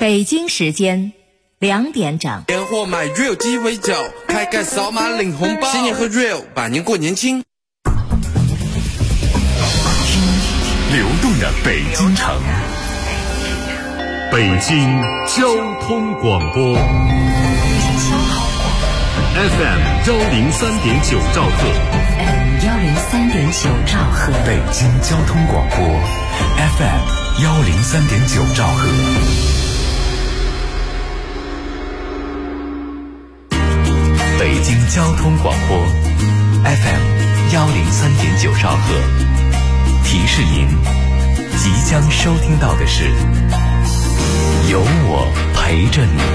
北京时间2点整。 年货买 Real 鸡尾酒，开盖扫码领红包，新年喝 Real， 百年过年轻。 流动的北京城，北京交通广播 FM 103.9兆赫， 103.9兆赫， 北京交通广播 FM 103.9兆赫。北京交通广播 FM 103.9兆赫，提示您，即将收听到的是有我陪着你。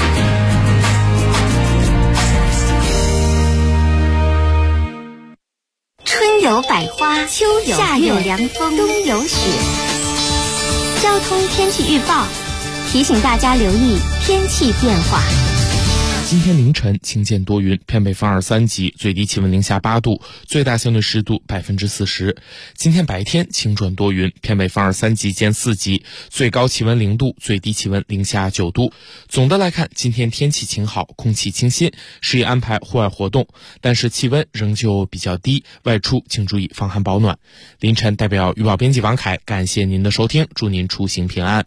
春有百花，秋有夏有凉风，冬有雪。交通天气预报提醒大家留意天气变化。 今天凌晨晴间多云，偏北风2、3级，最低气温零下8度，最大相对湿度40%。今天白天晴转多云，偏北风2、3级兼4级，最高气温0度，最低气温零下9度。总的来看，今天天气晴好，空气清新，适宜安排户外活动，但是气温仍旧比较低，外出请注意防寒保暖。凌晨代表预报编辑王凯，感谢您的收听，祝您出行平安。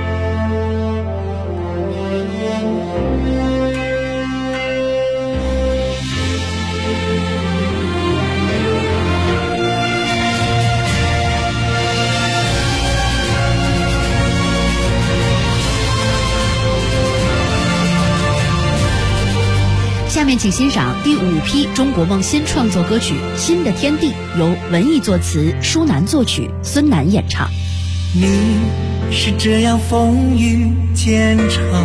下面请欣赏第5批中国梦新创作歌曲《新的天地》，由文艺作词，舒楠作曲，孙楠演唱。 你是这样风雨兼程，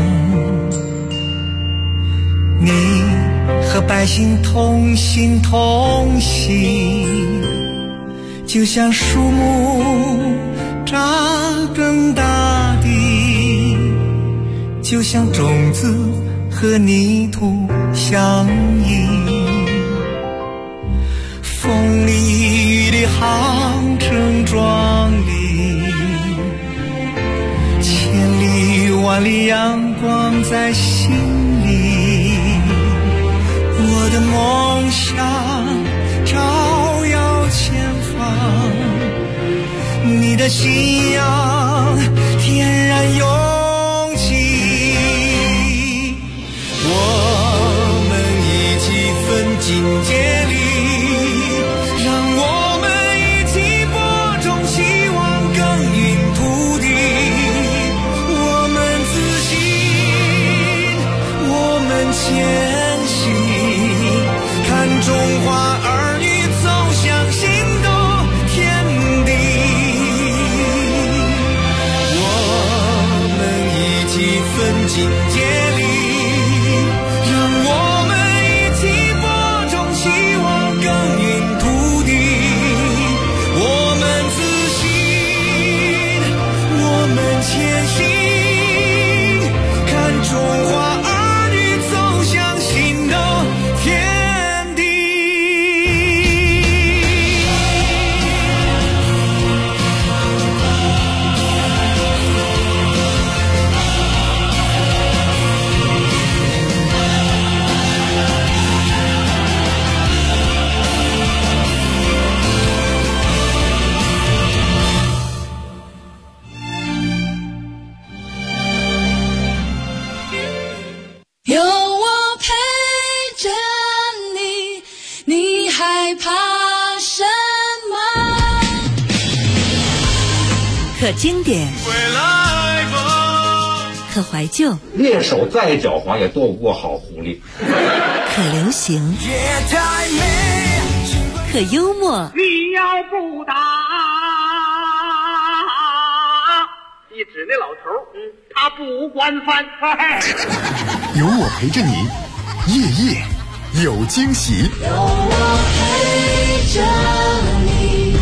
你和百姓同心同行，就像树木扎根大地，就像种子和泥土相依，风里雨里航程壮丽，千里万里阳光在心里，我的梦想照耀前方，你的信仰天然永境界里，让我们一起播种希望，耕耘土地。我们自信，我们前行，看中华儿女走向新的天地。我们一起奋进接力，让我们希望耕耘土地，我们自信，我们前行，看中华儿女走向新的天地。 可经典，可怀旧， 猎手再狡猾也躲不过好狐狸。 可流行，可幽默。 你要不打，一指那老头，他不管饭菜。 有我陪着你，夜夜有惊喜。 有我陪着你。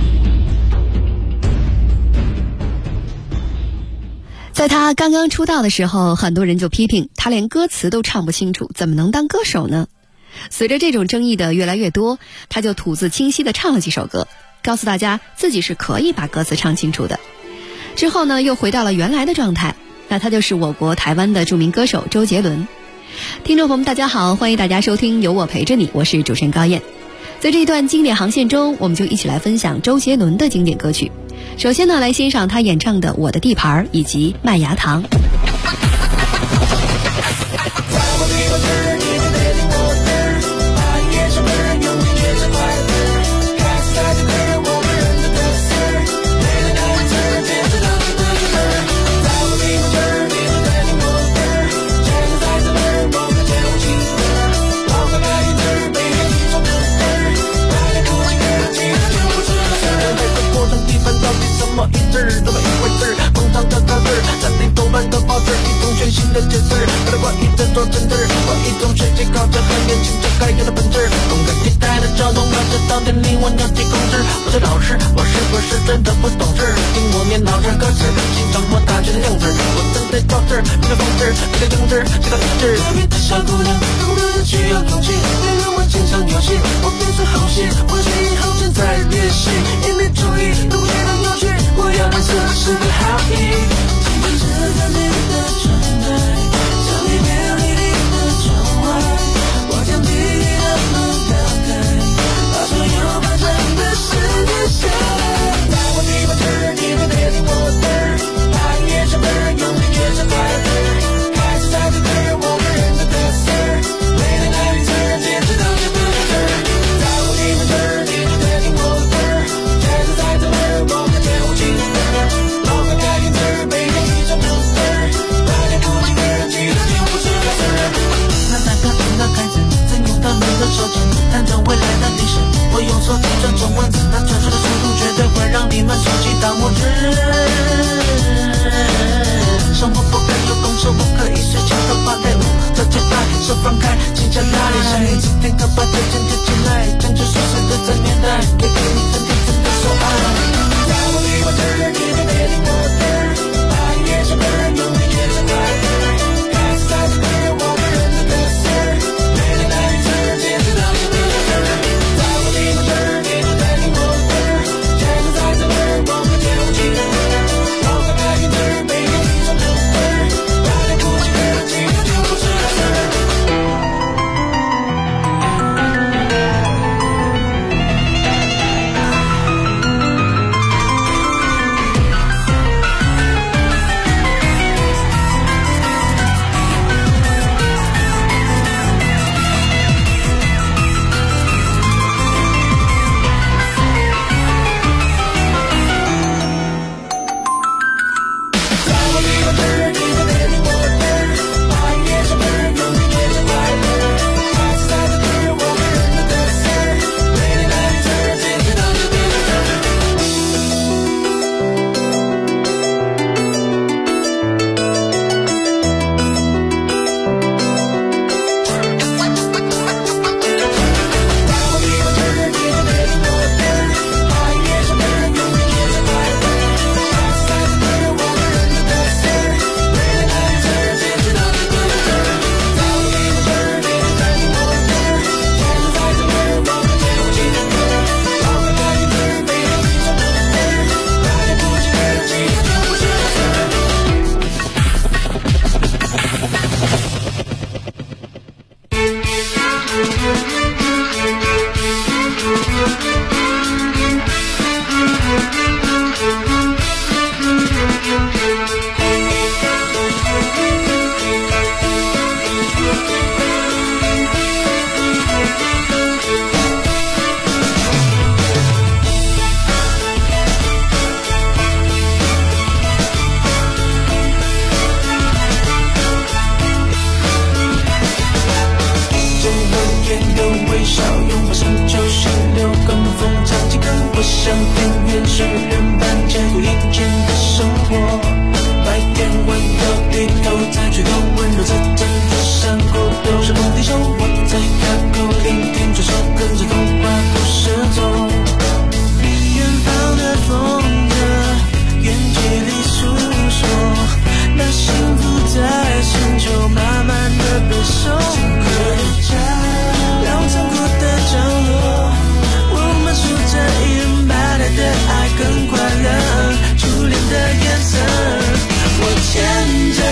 在他刚刚出道的时候，很多人就批评他连歌词都唱不清楚，怎么能当歌手呢？随着这种争议的越来越多，他就吐字清晰地唱了几首歌，告诉大家自己是可以把歌词唱清楚的。之后呢，又回到了原来的状态， 那他就是我国台湾的著名歌手周杰伦。听众朋友们大家好，欢迎大家收听有我陪着你，我是主持人高燕。在这一段经典航线中，我们就一起来分享周杰伦的经典歌曲。首先呢，来欣赏他演唱的《我的地盘》以及《麦芽糖》。 的节奏，我的关于这座城市，我一种学习靠着很年轻就该有的本质，动感地带的交通标志到底令我鸟气控制。我是老师，我是不是真的不懂事？听我念老师歌词，欣赏我大学的样子，我正在造字，这个方式，这个政治，这个体制。特别的小姑娘，懂得需要勇气，别让我经常游戏，我变成好戏，我是以后正在练习，一面注意，都觉得有趣，我要蓝色是个好意。这个你的存在，像一片美丽的窗外，我将地狱的门打开，把所有发生的事记下来。在我地盘这儿，你别别听我的，爱也是本，勇气也是快乐，开始在这儿，我们人的特色，每天爱你自然坚持到这个事儿。在我地盘这儿，你别别听我的，坚持在这儿，我们绝无仅有，我们改变这儿，每天一种特色。那三个应该开始正用到你的手指，探着未来的历史。我用手计算中文字，那传输的速度绝对会让你们竖起大拇指。生活不可有公式，不可以随情的把内幕这节拍手放开，静下来，像你今天可把这件贴起来，将就琐碎的这年代，也给你真的说爱。在我地盘这儿，你别别听我的，爱也是本，勇气也是快乐。 更快乐，初恋的颜色，我牵着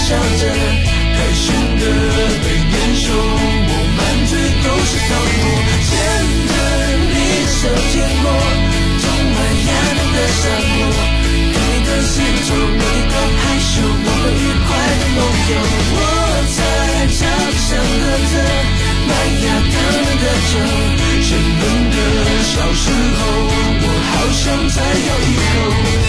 笑着，开心的被年兽，我满嘴都是糖果，牵着你的手经过充满压力的山坡，对你的四周我一个害羞，我们愉快的梦游，我在桥上喝着麦芽糖的酒，沉闷的小时候，我好想再咬一口。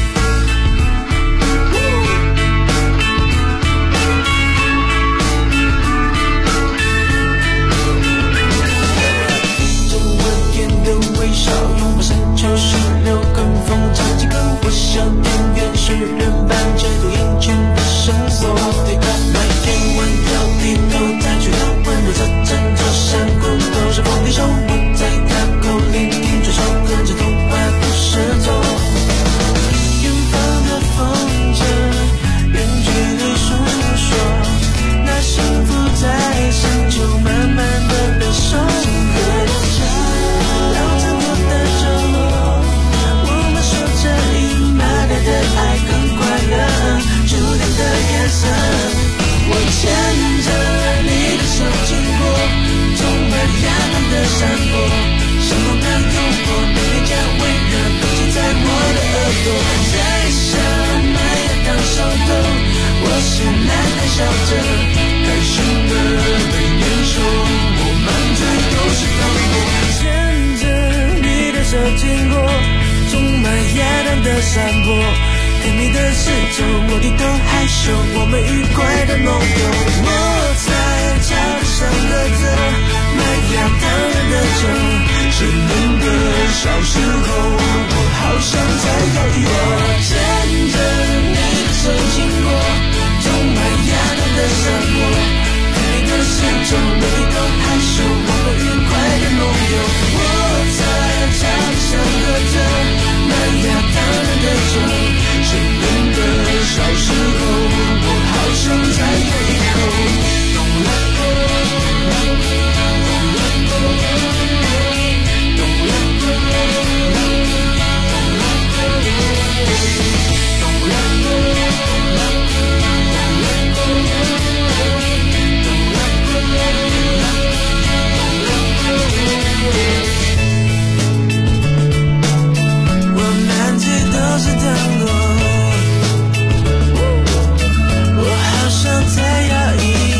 微笑拥抱山丘16根风唱几根，我想田园诗人般解读眼前的生活。麦田弯腰低头抬举头，温柔着整座山谷都是风笛手，我在大口聆听这首歌，这头发不是头。远方的风筝，远距离诉说，那幸福在深秋慢慢的被收割。的爱更快乐，注定的颜色。我牵着你的手经过充满压力的山坡，生动的诱惑，每一家温热都浸在我的耳朵。在山脉的当手头，我绚烂的笑着，开心的被年兽，我满嘴都是糖果。牵着你的手经过充满压力的山坡，甜蜜的四周，我低头害羞，我们愉快的梦游。我在桥上喝着麦芽糖的酒，沉闷的小时候，我好想再咬一口。牵着你的手经过充满压力的山坡，甜蜜的四周，我低头害羞，我们愉快的梦游。我在桥上喝着麦芽糖的酒，沉闷的小时候，我好想再咬一口。我满嘴都是糖果，我好想再咬一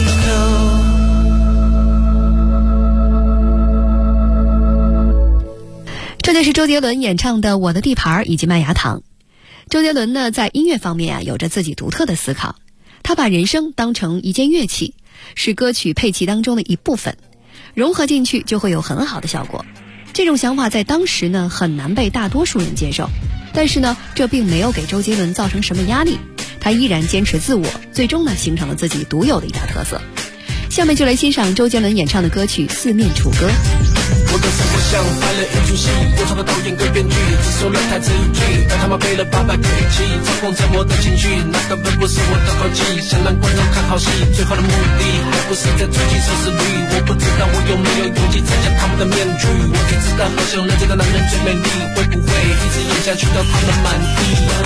口。 这就是周杰伦演唱的《我的地盘》以及《麦芽糖》。周杰伦呢，在音乐方面有着自己独特的思考，他把人声当成一件乐器，是歌曲配器当中的一部分，融合进去就会有很好的效果。这种想法在当时呢很难被大多数人接受，但是呢这并没有给周杰伦造成什么压力，他依然坚持自我，最终呢形成了自己独有的一大特色。下面就来欣赏周杰伦演唱的歌曲《四面楚歌》。 我的生活像拍了一出戏，有场的导演跟编剧只说了台词一句，但他们背了800个语气，操控着我的情绪，那根本不是我的口气，想让观众看好戏，最后的目的还不是在追剧收视率。我不知道我有没有勇气参加他们的面具，我只知道好像人这个男人最美丽，会不会一直演下去到他们满意。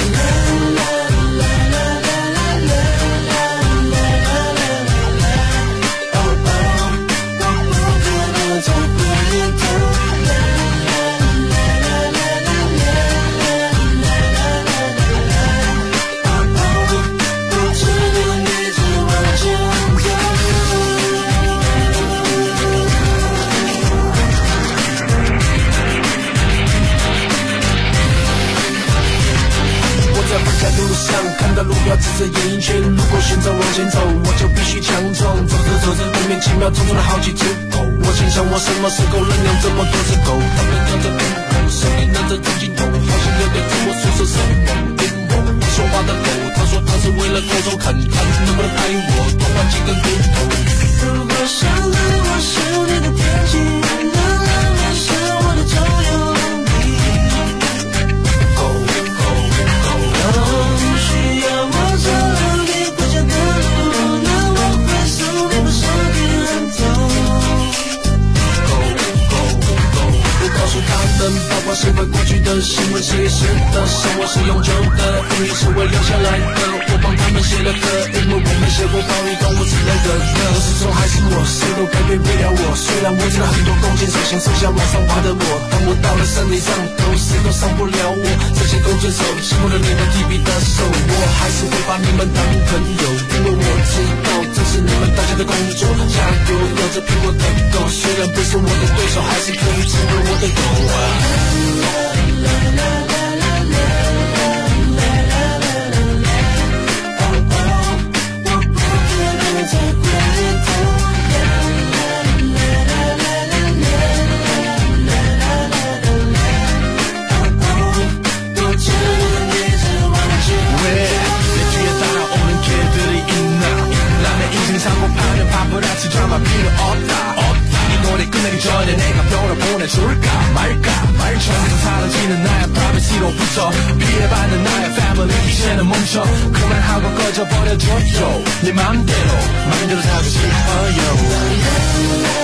看到路标指着演艺圈，如果选择往前走，我就必须强壮。走着走着，莫名其妙冲出了好几只狗。我心想，我什么时候能养这么多只狗？他们叼着苹果，手里拿着手机筒，好像有点跟我说说什么阴谋。说话的狗，他说他是为了偷偷看看能不能拍我，多换几根骨头。如果想和我是你的天气，能让你是我的周游地。狗狗狗。需要我走你回家的路，那我会送你不上天安头。狗狗狗，不管们，包括是为过去的新闻，是历史的生活是永久的，音乐是会留下来的。我帮他们写了歌，因为我没写过暴力动物之类的歌。我是虫还是我，谁都改变不了我。虽然我知道很多弓箭手想剩下往上爬的我，当我到了山顶上头，谁都伤不了我。这些弓箭手辛苦了你们提笔的手，我还是会把你们当朋友，因为我知道这是你们大家的工作。加油，有着苹果的狗，虽然不是我的对手，还是可以成为我的狗啊。 사고파는 드라마 필요 없다 이 노래 끝나기 전에 내가 별을 보내줄까 말까 말처럼 사라지는 나의 privacy로부터 피해받는 나의 family 이제는 멈춰 그만하고 꺼져버려줘요 네 맘대로 사고 싶어요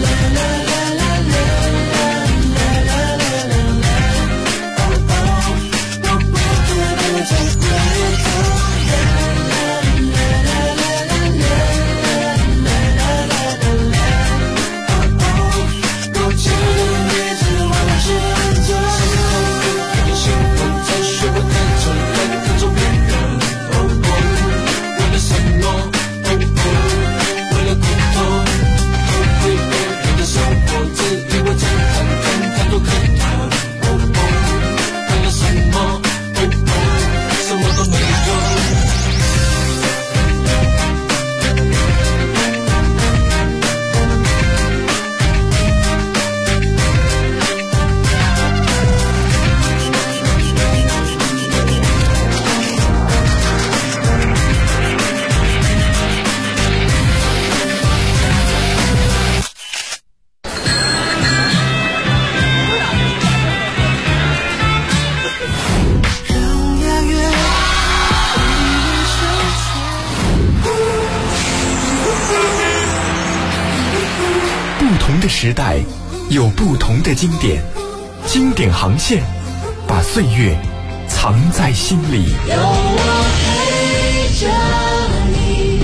时代有不同的经典，经典航线把岁月藏在心里。 有我陪着你。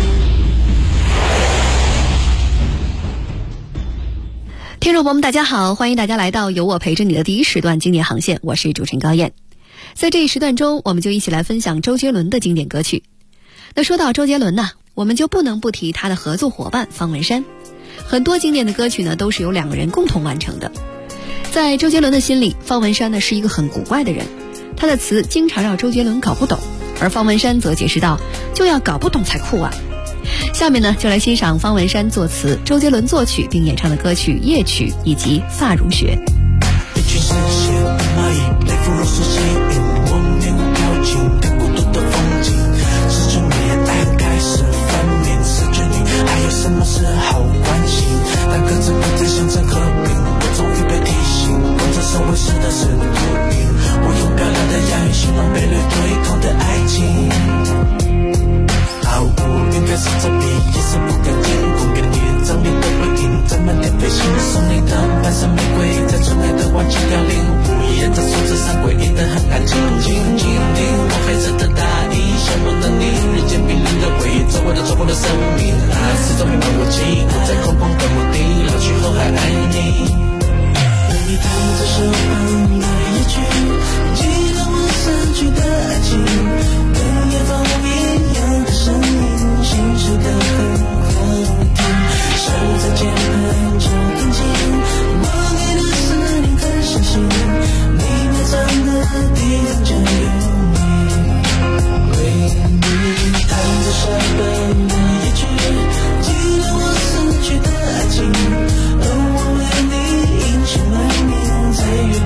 听众朋友们，大家好，欢迎大家来到有我陪着你的第一时段经典航线，我是主持人高燕。在这一时段中，我们就一起来分享周杰伦的经典歌曲。那说到周杰伦呢，我们就不能不提他的合作伙伴方文山。很多经典的歌曲呢，都是由两个人共同完成的。在周杰伦的心里，方文山呢是一个很古怪的人，他的词经常让周杰伦搞不懂，而方文山则解释道，就要搞不懂才酷啊。下面呢，就来欣赏方文山作词，周杰伦作曲并演唱的歌曲《夜曲》以及《发如雪》。 一群神仙蚂蚁雷弗若所吸引，我面无表情看孤独的风景，始终恋爱开始分明，失去你还有什么是好关心？但各自不再想着和平，我终于被提醒，工作社会是的是秃鹰，我用漂亮的押韵形容被掠夺一空的爱情。毫无应该是作弊，也是不甘心，我给了你张脸的回应，在满天飞行，送你的半生玫瑰，在纯爱的环境凋零，无一人在数字上诡异的很安静，静静听我黑色的大衣，羡慕的你，日渐冰冷的回忆，走过的错过的生命，爱始终平凡无奇，不再空空的墓地，老去后还爱你。当你弹着手旁的夜曲，记得我散去的爱情，跟夜风一样的声音，清楚的很好听，手在键盘就弹琴，我给的思念很相信，你埋葬的地方就有你，为你弹着手旁的夜曲，记得我散去的爱情，而我为你英雄来命，在远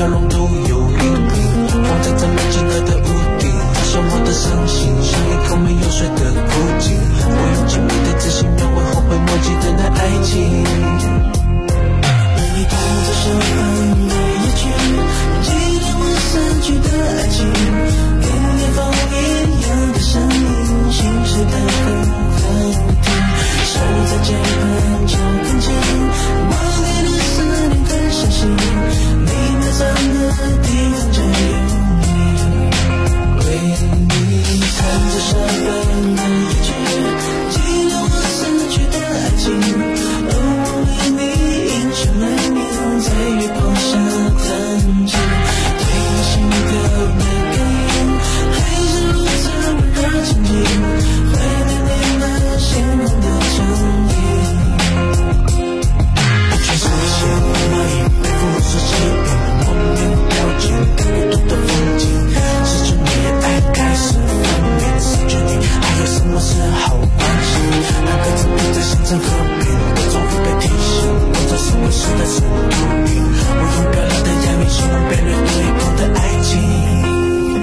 笑容都有阴影，放在咱们进来的屋顶，它消磨的伤心，像一口没有水的枯井。我用精密的自信描绘后悔莫及的那爱情。每一天在手旁的夜曲，纪念我散去的爱情，年年风一样的声音，心事的很好听，手在键盘就更近，我给的思念更相信，你埋葬的地方只有你，为你弹着沙班的夜曲，纪念我散去的爱情，我为你隐去埋名在月光下弹琴，对你心跳的感应还是如此温热亲近，怀念你那鲜红的唇印，不全是些蚂蚁背负着气运，莫名掉进孤独的风景，失去你爱开始分辨，失去你还有什么是好关系，那个字不再形成和平，我终于被提醒，我在社会时代是秃顶，我用漂亮的哑谜形容被掠夺一空的爱情。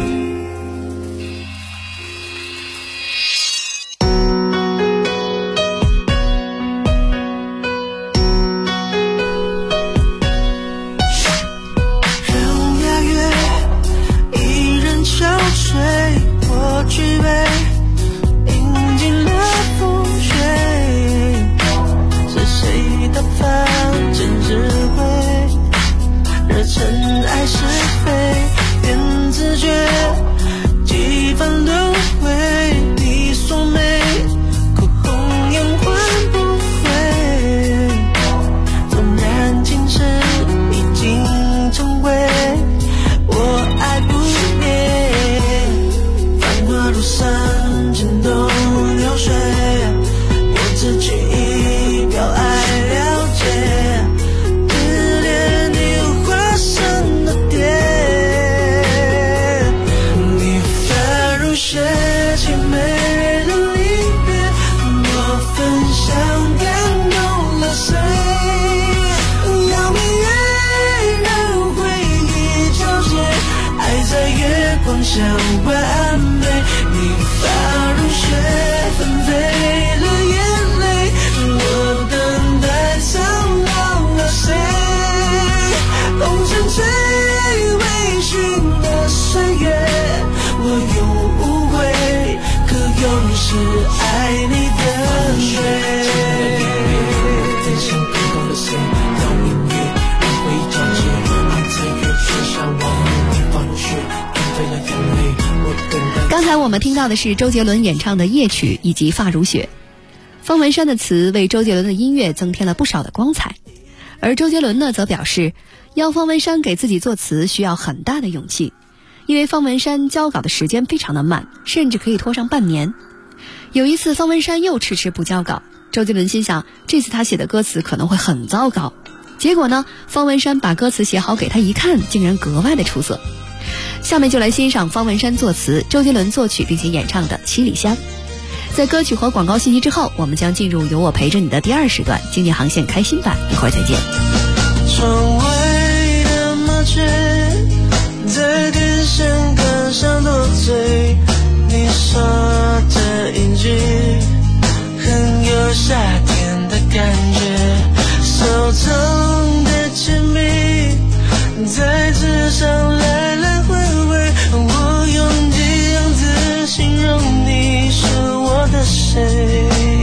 刚才我们听到的是周杰伦演唱的夜曲以及发如雪。方文山的词为周杰伦的音乐增添了不少的光彩，而周杰伦呢则表示，要方文山给自己作词需要很大的勇气，因为方文山交稿的时间非常的慢，甚至可以拖上半年。有一次方文山又迟迟不交稿，周杰伦心想这次他写的歌词可能会很糟糕，结果呢，方文山把歌词写好给他一看，竟然格外的出色。下面就来欣赏方文山作词，周杰伦作曲并且演唱的《七里香》。在歌曲和广告信息之后，我们将进入有我陪着你的第二时段经济航线开心版，一会儿再见。 窗外的麻雀在电线杆上多嘴，你说的一句很有夏天的感觉，手中的铅笔在纸上来来回回，我用几样字形容你是我的谁，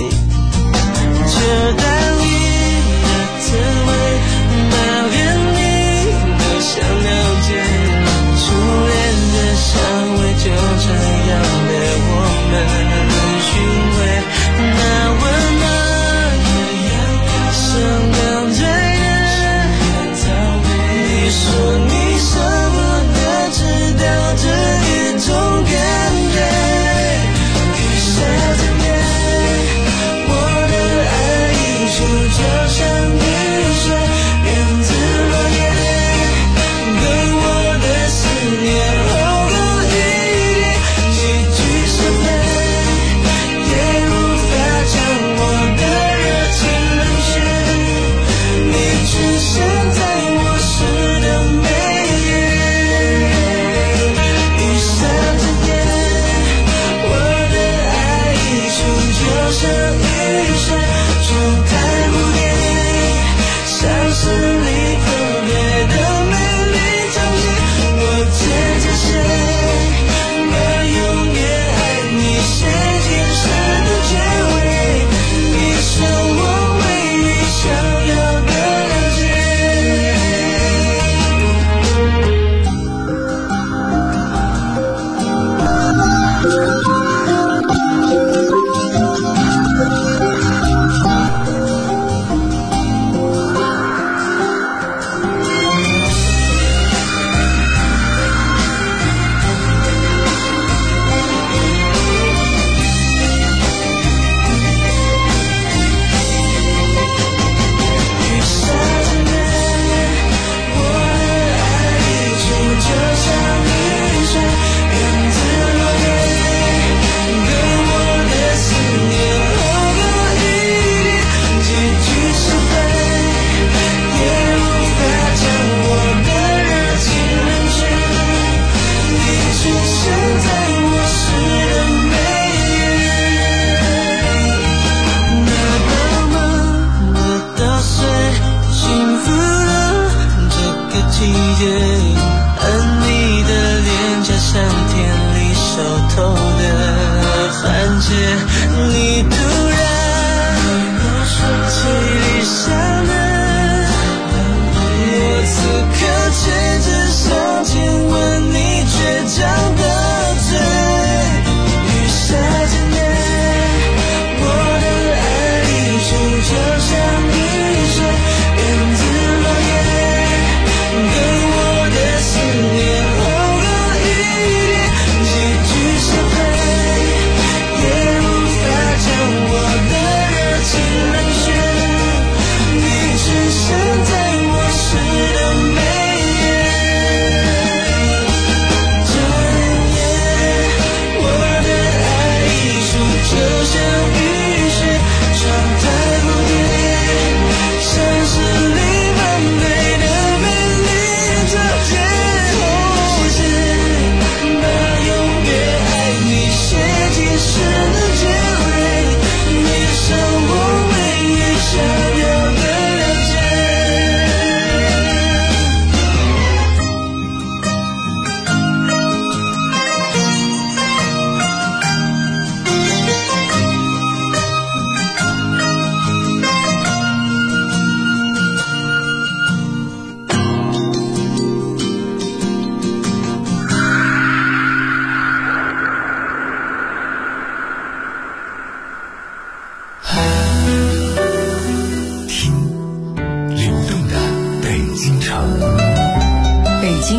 这淡意的滋味，那连你都想了解，初恋的香味就这样被我们寻味，那温暖的阳光像刚醉人，你说你舍不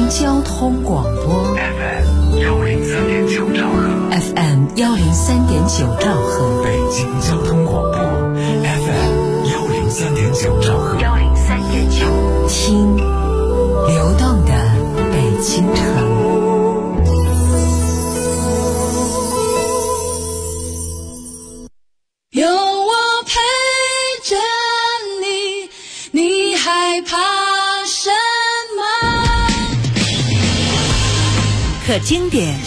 京交通广播 FM 103.9兆赫 FM 103.9兆赫， 北京交通广播 FM 103.9兆赫 103.9， 听流动的北京城。 有我陪着你，你害怕什么？ 可经典，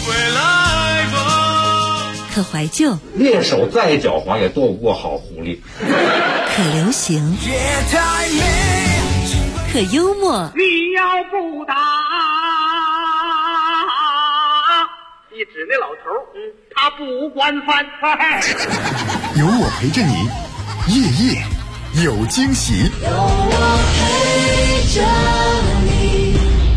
可怀旧， 猎手再狡猾也斗不过好狐狸。 可流行，可幽默。 你要不打，你指那老头，他不管饭菜。 有我陪着你，夜夜有惊喜。 有我陪着你。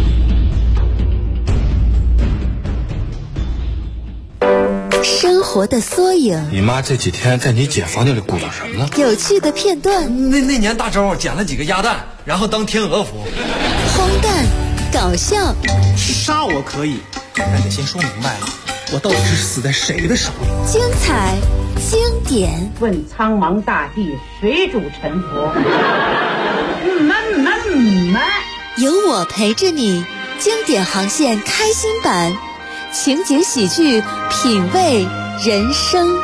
生活的缩影， 你妈这几天在你姐房间里鼓捣什么呢？ 有趣的片段。 那年大周捡了几个鸭蛋，然后当天鹅服。 荒诞，搞笑。 杀我可以，但得先说明白了，我到底是死在谁的手里？ 精彩，经典。 问苍茫大地，谁主沉浮？ 有我陪着你，经典航线开心版，情景喜剧，品味人生。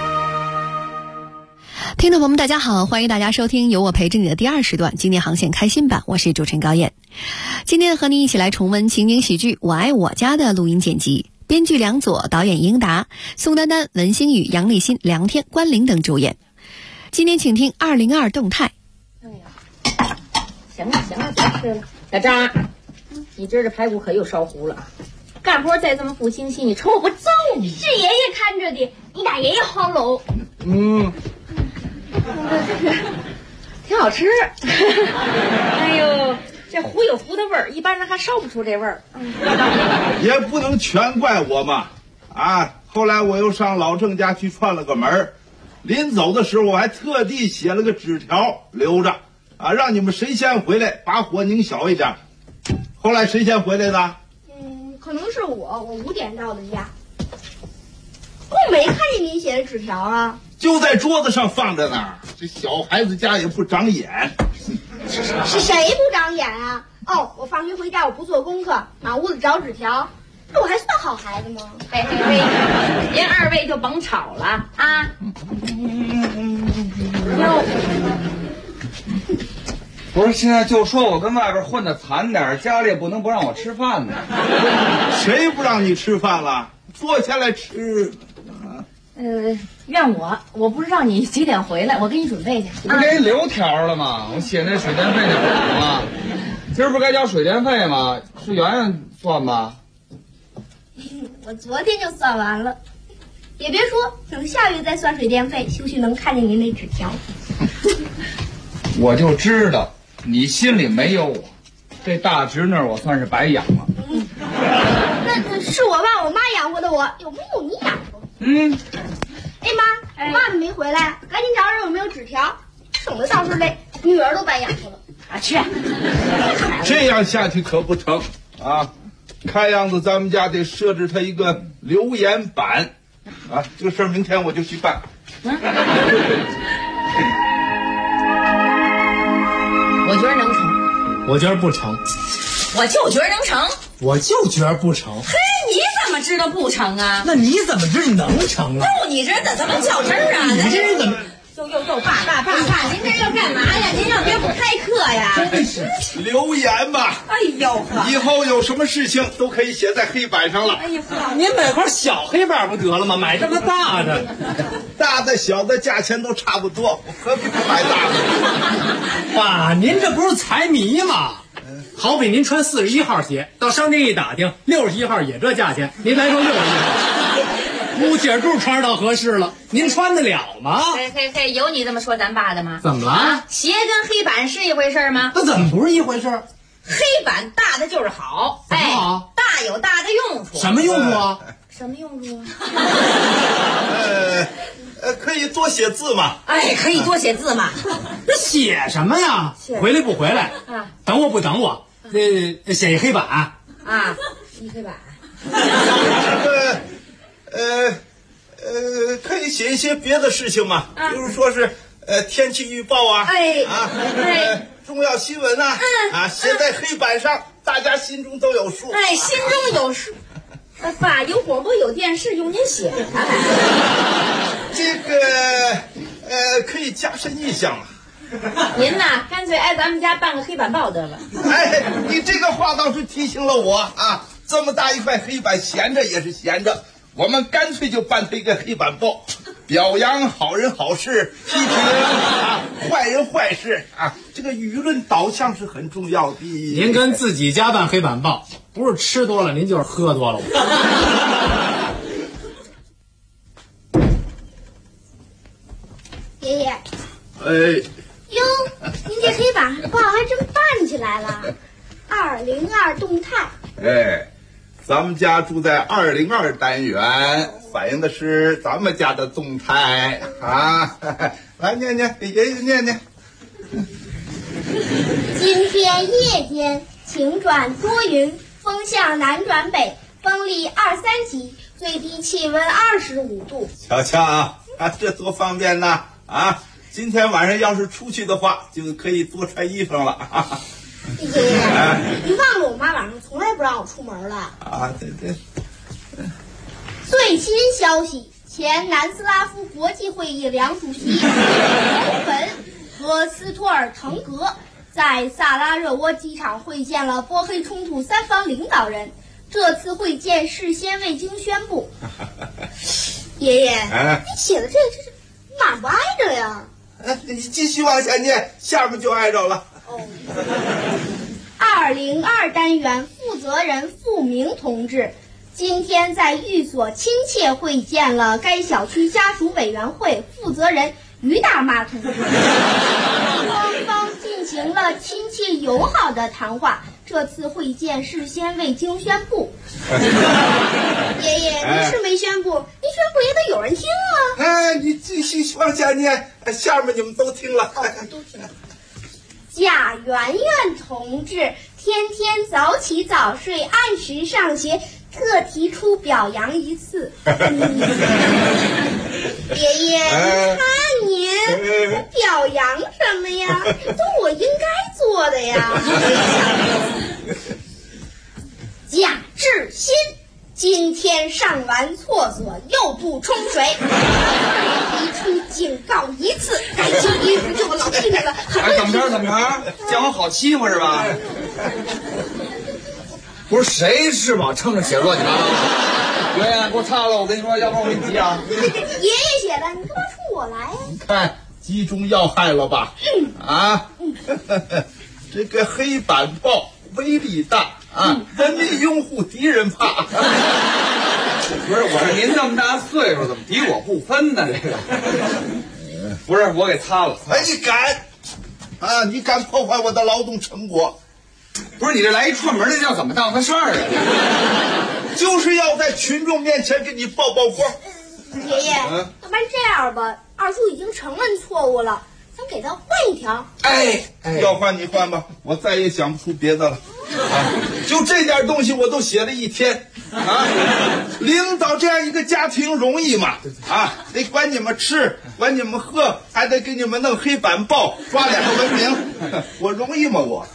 听众朋友们，大家好，欢迎大家收听由我陪着你的第2时段经典航线开心版，我是主持人高燕。今天和您一起来重温情景喜剧《我爱我家》的录音剪辑，编剧梁左，导演英达，宋丹丹、文星宇、杨立新、梁天、关凌等主演。今天请听202动态。 行了，别吃了。小张，你今儿这排骨可又烧糊了。干活再这么不精细，你瞅我不揍你！ 是爷爷看着的，你打爷爷薅喽。 挺好吃。哎呦，这糊有糊的味儿，一般人还烧不出这味儿。 也不能全怪我嘛，后来我又上老郑家去串了个门，临走的时候我还特地写了个纸条留着，让你们谁先回来把火拧小一点。后来谁先回来的？ 可能是我5点到的家。我没看见你写的纸条啊。 就在桌子上放在那儿。这小孩子家也不长眼。 是谁不长眼啊？哦，我放学回家我不做功课，满屋子找纸条，这我还算好孩子吗？ 嘿，您2位就甭吵了啊！ 不是，现在就说我跟外边混的惨点，家里也不能不让我吃饭呢。 谁不让你吃饭了？坐下来吃。 怨我不是让你几点回来，我给你准备去。 我不给你留条了吗？我写那水电费那本吗？今儿不该交水电费吗？是圆圆算吧？ 我昨天就算完了，也别说，等下月再算水电费，兴许能看见您那纸条。 我就知道你心里没有我，这大侄女我算是白养了。 那是我爸我妈养活的我，有没有你养活？哎妈，我爸爸没回来，赶紧找找有没有纸条，省得到时候累，女儿都白养活了。 去， 这样下去可不成啊！看样子咱们家得设置他一个留言板这个事儿明天我就去办。 我觉得能成， 我觉得不成， 我就觉得能成， 我就觉得不成。 嘿，你怎么知道不成啊？ 那你怎么知道能成啊？ 你这怎么较真儿啊？ 你这怎么？ 爸，您这要干嘛呀？您要别不开课呀？ 真是留言吧。 哎呦呵， 以后有什么事情都可以写在黑板上了。 哎呦呵， 您买块小黑板不得了吗？买这么大的， 大的小的价钱都差不多，我何必不买大的？ 爸，您这不是财迷吗？好比您穿41号鞋，到商店一打听，61号也这价钱，您来双61号。木铁柱穿倒合适了，您穿得了吗？ 嘿，有你这么说咱爸的吗？ 怎么了？ 鞋跟黑板是一回事吗？ 那怎么不是一回事？ 黑板大的就是好， 怎么好？ 大有大的用处。 什么用处啊？ 什么用处啊？ 可以多写字嘛。 可以多写字嘛。 那写什么呀？回来不回来？等我不等我？写一黑板啊，立黑板。 可以写一些别的事情嘛，比如说是天气预报啊，重要新闻啊，写在黑板上，大家心中都有数。 心中有数。爸，有广播有电视，用您写的。 这个可以加深印象啊。 您呐，干脆挨咱们家办个黑板报得了。 你这个话倒是提醒了我啊！这么大一块黑板闲着也是闲着，我们干脆就办一个黑板报，表扬好人好事，批评坏人坏事啊！这个舆论导向是很重要的。 您跟自己家办黑板报，不是吃多了，您就是喝多了。 爷爷。哟，您这黑板报还真办起来了，202动态。 咱们家住在202单元，反映的是咱们家的动态啊。来念念，给爷爷念念。 今天夜间晴转多云，风向南转北，风力2、3级，最低气温25度。 瞧瞧啊，这多方便呐！啊，今天晚上要是出去的话，就可以多穿衣裳了。 爷爷，你忘了我妈晚上从来不让我出门了啊？对。 最新消息，前南斯拉夫国际会议两主席欧文和斯托尔滕格在萨拉热窝机场会见了波黑冲突3方领导人。这次会见事先未经宣布。爷爷，你写的这是哪不挨着呀？ 你继续往下念，下面就挨着了。 202单元负责人付明同志今天在寓所亲切会见了该小区家属委员会负责人于大妈同志，双方进行了亲切友好的谈话。这次会见事先未经宣布。爷爷，您是没宣布，您宣布也得有人听啊。 你继续往下念，下面你们都听了。 都听了。贾圆圆同志天天早起早睡，按时上学，特提出表扬一次。爷爷，你看您，表扬什么呀？都我应该做的呀。贾志新今天上完厕所又不冲水，提出警告一次，该听一次就老听了。 怎么着？见我好欺负是吧？不是谁吃饱撑着写乱七八糟的。圆圆，给我擦了，我跟你说，要不然我给你急啊。 爷爷写的，你干嘛冲我来呀？ 你看击中要害了吧？这个黑板报威力大啊，人民拥护敌人怕。 不是，我说您这么大岁数，怎么敌我不分呢？这个不是我给擦了。 你敢啊？你敢破坏我的劳动成果？ 不是你这来一串门，这叫怎么当回事儿啊？ 就是要在群众面前给你曝光。 爷爷，要不然这样吧，二叔已经承认错误了，咱给他换一条。 要换你换吧，我再也想不出别的了。就这点东西我都写了一天啊！领导这样一个家庭容易吗？得管你们吃，管你们喝，还得给你们弄黑板报，抓2个文明，我容易吗？我。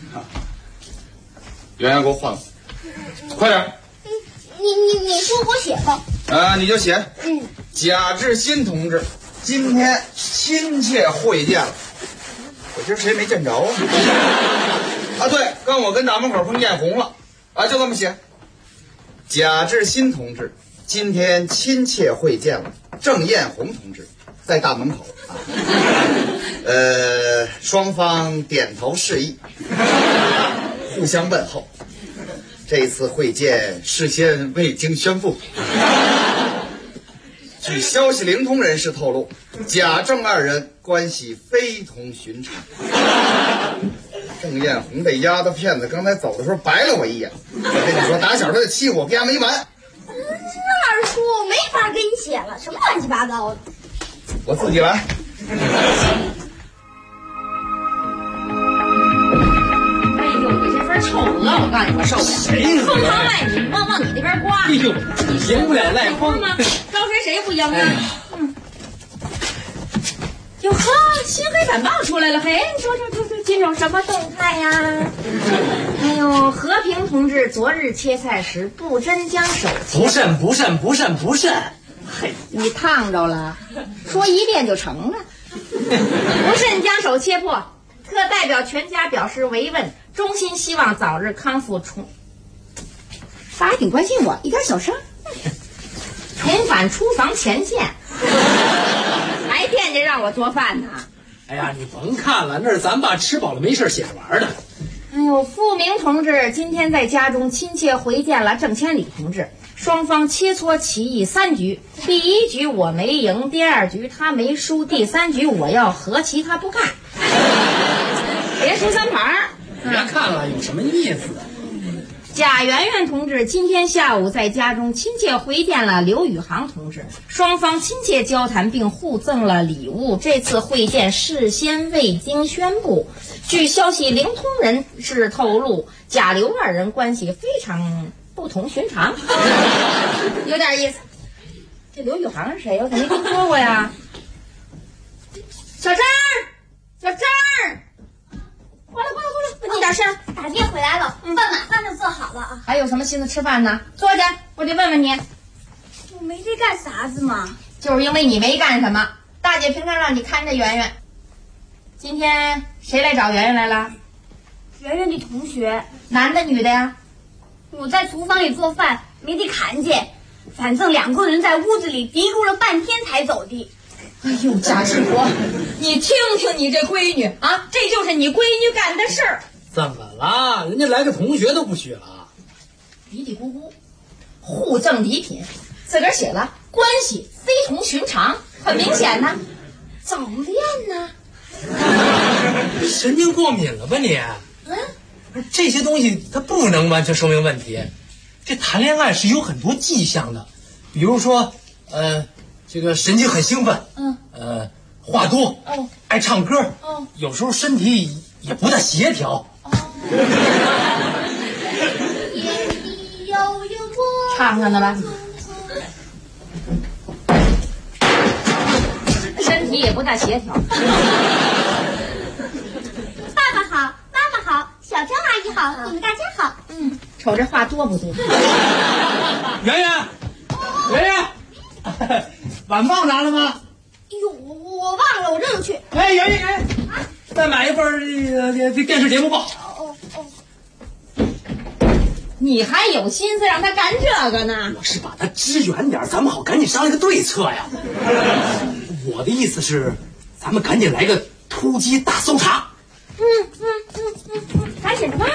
圆圆，给我换了，快点。 你说我写吧。 你就写。贾志新同志今天亲切会见了。我今儿谁没见着啊？对，刚我跟大门口碰艳红了啊，就这么写。贾志新同志今天亲切会见了郑艳红同志，在大门口啊。双方点头示意，互相问候。这次会见事先未经宣布。据消息灵通人士透露，贾郑2人关系非同寻常。郑艳红这丫头片子刚才走的时候白了我一眼，我跟你说，打小他就欺负我，跟他没完。 二叔，没法给你写了，什么乱七八糟的。 我自己来。 哎呦，你这份边瞅了，我告诉你，我受不了。 谁风旁外你往你那边刮。 哎呦，赢不了赖风吗？招谁不赢啊？哟呵，新黑板报出来了，嘿，你说今有什么动态呀？哎呦，和平同志昨日切菜时不真将手切。 不慎。 嘿，你烫着了，说一遍就成了。不慎将手切破，特代表全家表示慰问，衷心希望早日康复。爸挺关心我，一点小事儿。重返厨房前线，还惦记让我做饭呢。 哎呀，你甭看了，那是咱爸吃饱了没事写着玩的。 哎呦，付明同志今天在家中亲切会见了郑千里同志，双方切磋棋艺3局，第1局我没赢，第2局他没输，第3局我要和棋他不干，别输3盘。 别看了，有什么意思？ 贾圆圆同志今天下午在家中亲切会见了刘宇航同志，双方亲切交谈并互赠了礼物。这次会见事先未经宣布。据消息，灵通人士透露，贾刘2人关系非常不同寻常，有点意思。这刘宇航是谁？我怎么没听说过呀？小张，过来，问你点事儿。 打爹回来了，饭马上就做好了啊。 还有什么心思吃饭呢？坐下，我得问问你。 我没得干啥子嘛。 就是因为你没干什么，大姐平常让你看着圆圆。今天谁来找圆圆来了？ 圆圆的同学。 男的女的呀？ 我在厨房里做饭，没得看见。反正2个人在屋子里嘀咕了半天才走的。 哎呦，贾志国，你听听你这闺女啊，这就是你闺女干的事儿。 怎么了？人家来个同学都不许了， 嘀嘀咕咕，互赠礼品，自个儿写了关系非同寻常，很明显呢。早恋呢？ 神经过敏了吧你？这些东西它不能完全说明问题。这谈恋爱是有很多迹象的，比如说，这个神经很兴奋，话多，爱唱歌，有时候身体也不大协调。 唱上的吧。身体也不大协调。 爸爸好，妈妈好，小张阿姨好，你们大家好。 瞅这话多不多？ 圆圆，晚报拿了吗？ 哟，我忘了，我这就去。 哎，圆圆，再买一份这电视节目报。 你还有心思让他干这个呢？ 我是把他支远点，咱们好赶紧商量个对策呀。我的意思是，咱们赶紧来个突击大搜查。 赶紧的吧。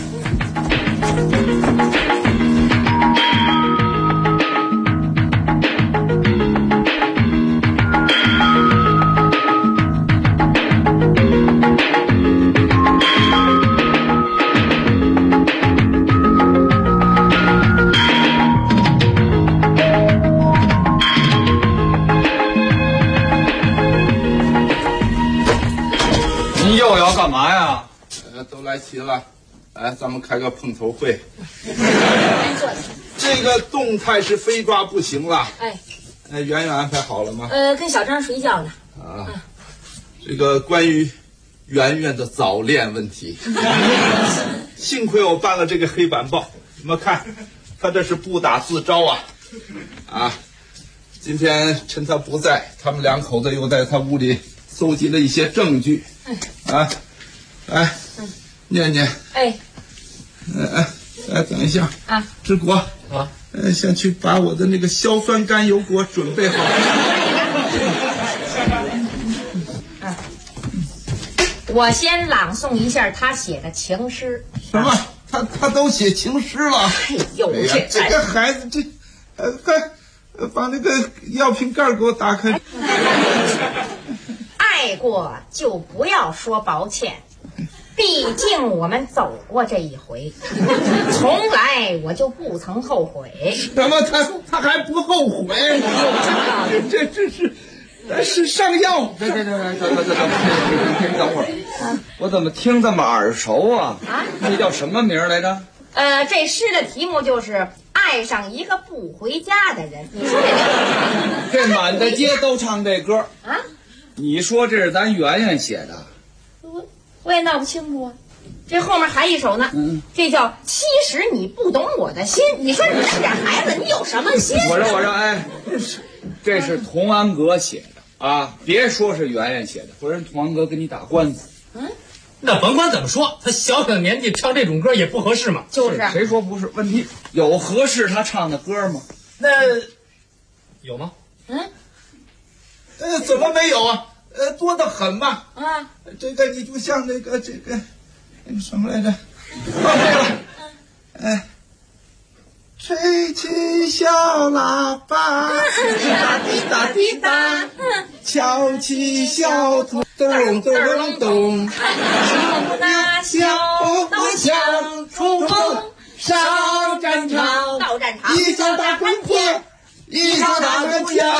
您又要干嘛呀？ 都来齐了，来，咱们开个碰头会。这个动态是非抓不行了。圆圆安排好了吗？ 跟小张睡觉呢。 这个关于圆圆的早恋问题，幸亏我办了这个黑板报。你们看，他这是不打自招啊！今天趁他不在，他们2口子又在他屋里搜集了一些证据。来，念念。等一下志国先去把我的那个硝酸甘油果准备好。 我先朗诵一下他写的情诗。 什么？他都写情诗了？ 哎呦， 这个孩子，快把那个药瓶盖给我打开。 爱过就不要说抱歉，毕竟我们走过这一回，从来我就不曾后悔。 什么？他还不后悔？这是是上药。对，你等会儿，我怎么听这么耳熟啊？这叫什么名来着？ 这诗的题目就是爱上一个不回家的人。你说这满大街都唱这歌啊？ 你说这是咱圆圆写的？ 我也闹不清楚啊。这后面还一首呢，这叫其实你不懂我的心。你说你这点孩子，你有什么心？ 我说，哎，这是童安格写的啊！别说是圆圆写的，不然童安格跟你打官司。 那甭管怎么说，他小小年纪唱这种歌也不合适嘛。 就是谁说不是？问题有合适他唱的歌吗？ 那有吗？ 怎么没有啊？多得很嘛！ 啊， 这个你就像那个什么来着？哦，对了，吹起小喇叭，滴答滴答滴答，敲起小鼓，咚咚咚咚， 那小刀枪出动，上战场，到战场， 一场大滚天，一场大滚天，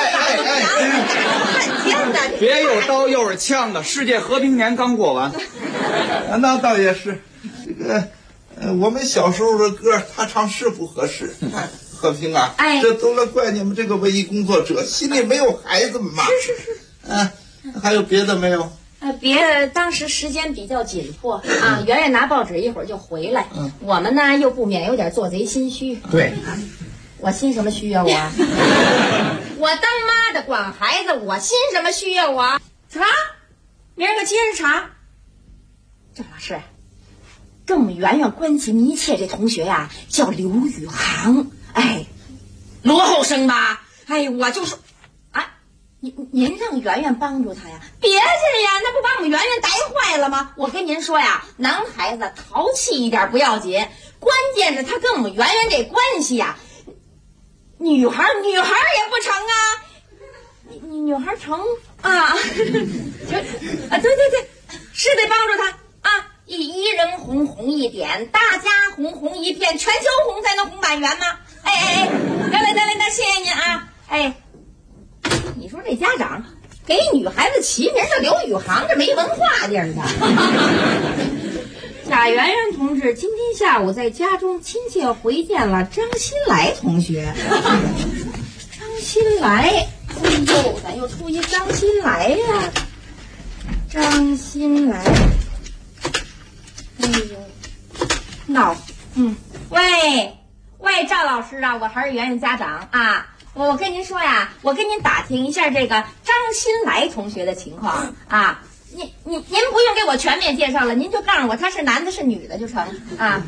别又刀又是枪的，世界和平年刚过完。 那倒也是，这个我们小时候的歌，他唱是不合适。和平啊，这都来怪你们这个文艺工作者，心里没有孩子们嘛。是。还有别的没有？ 别的，当时时间比较紧迫啊，圆圆拿报纸一会儿就回来，我们呢又不免有点做贼心虚。 对， 我心什么虚啊我？我当妈的管孩子，我心什么虚啊我？查，明儿个接着查。郑老师，跟我们圆圆关系密切这同学呀，叫刘宇航，罗后生吧？我就说，您让圆圆帮助他呀？别介呀，那不把我们圆圆带坏了吗？我跟您说呀，男孩子淘气一点不要紧，关键是他跟我们圆圆这关系呀，女孩也不成啊，女孩成啊，对，是得帮助他啊，一人红一点，大家红一片，全球红才能红满园呢。来，谢谢您啊，你说这家长给女孩子起名叫刘宇航，这没文化地儿的。贾圆圆同志今天下午在家中亲切回见了张新来同学。张新来，咱又出一张新来呀。张新来，闹，喂，赵老师啊，我还是圆圆家长啊。我跟您说呀，我跟您打听一下这个张新来同学的情况啊。您不用给我全面介绍了，您就告诉我他是男的是女的就成啊。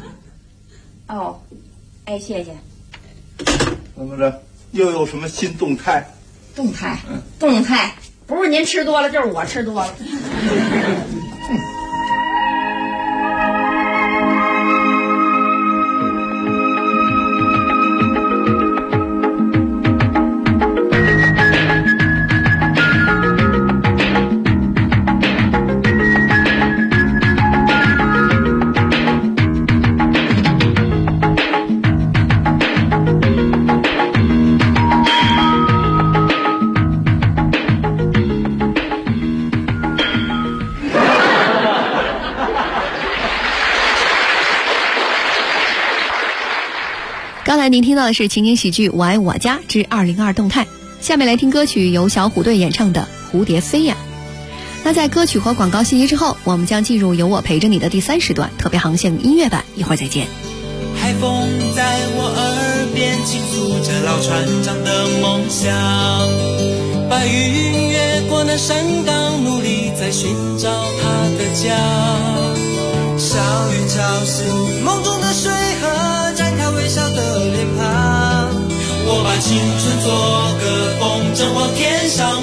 谢谢。 怎么着？又有什么新动态？ 动态，不是您吃多了，就是我吃多了。 刚才您听到的是情景喜剧《我爱我家之202动态》，下面来听歌曲由小虎队演唱的《蝴蝶飞呀》。那在歌曲和广告信息之后，我们将进入由我陪着你的第3时段特别航线音乐版，一会儿再见。 海风在我耳边倾诉着老船长的梦想，白云越过那山岗，努力在寻找他的家。小雨潮湿梦中的水河，展开微笑的脸庞。我把青春做个风筝往天上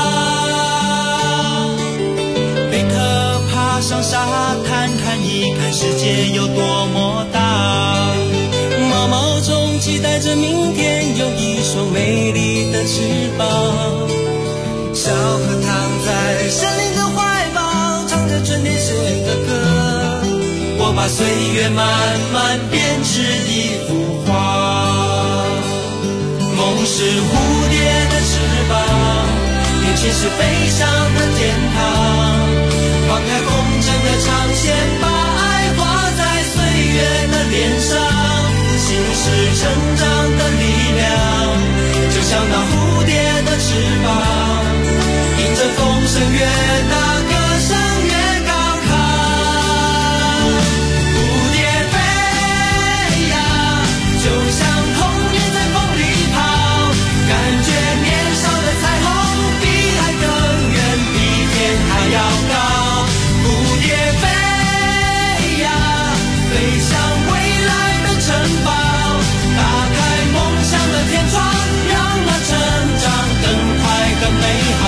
爬，贝壳爬上沙滩看一看世界有多么大。毛毛虫期待着明天有一双美丽的翅膀。小河躺在森林的怀抱，唱着春天写的歌。我把岁月慢慢编织一幅画。梦是蝴蝶的翅膀，连牵手是飞翔的天堂。放开风筝的长线，把爱画在岁月的脸上。心是成长的力量，就像那蝴蝶的翅膀，迎着风声越大，歌声越高亢。蝴蝶飞呀，就像童年在风里跑，感觉年少的彩虹比海更远，比天还要高。蝴蝶飞呀，飞向未来的城堡，打开梦想的天窗，让那成长更快更美好。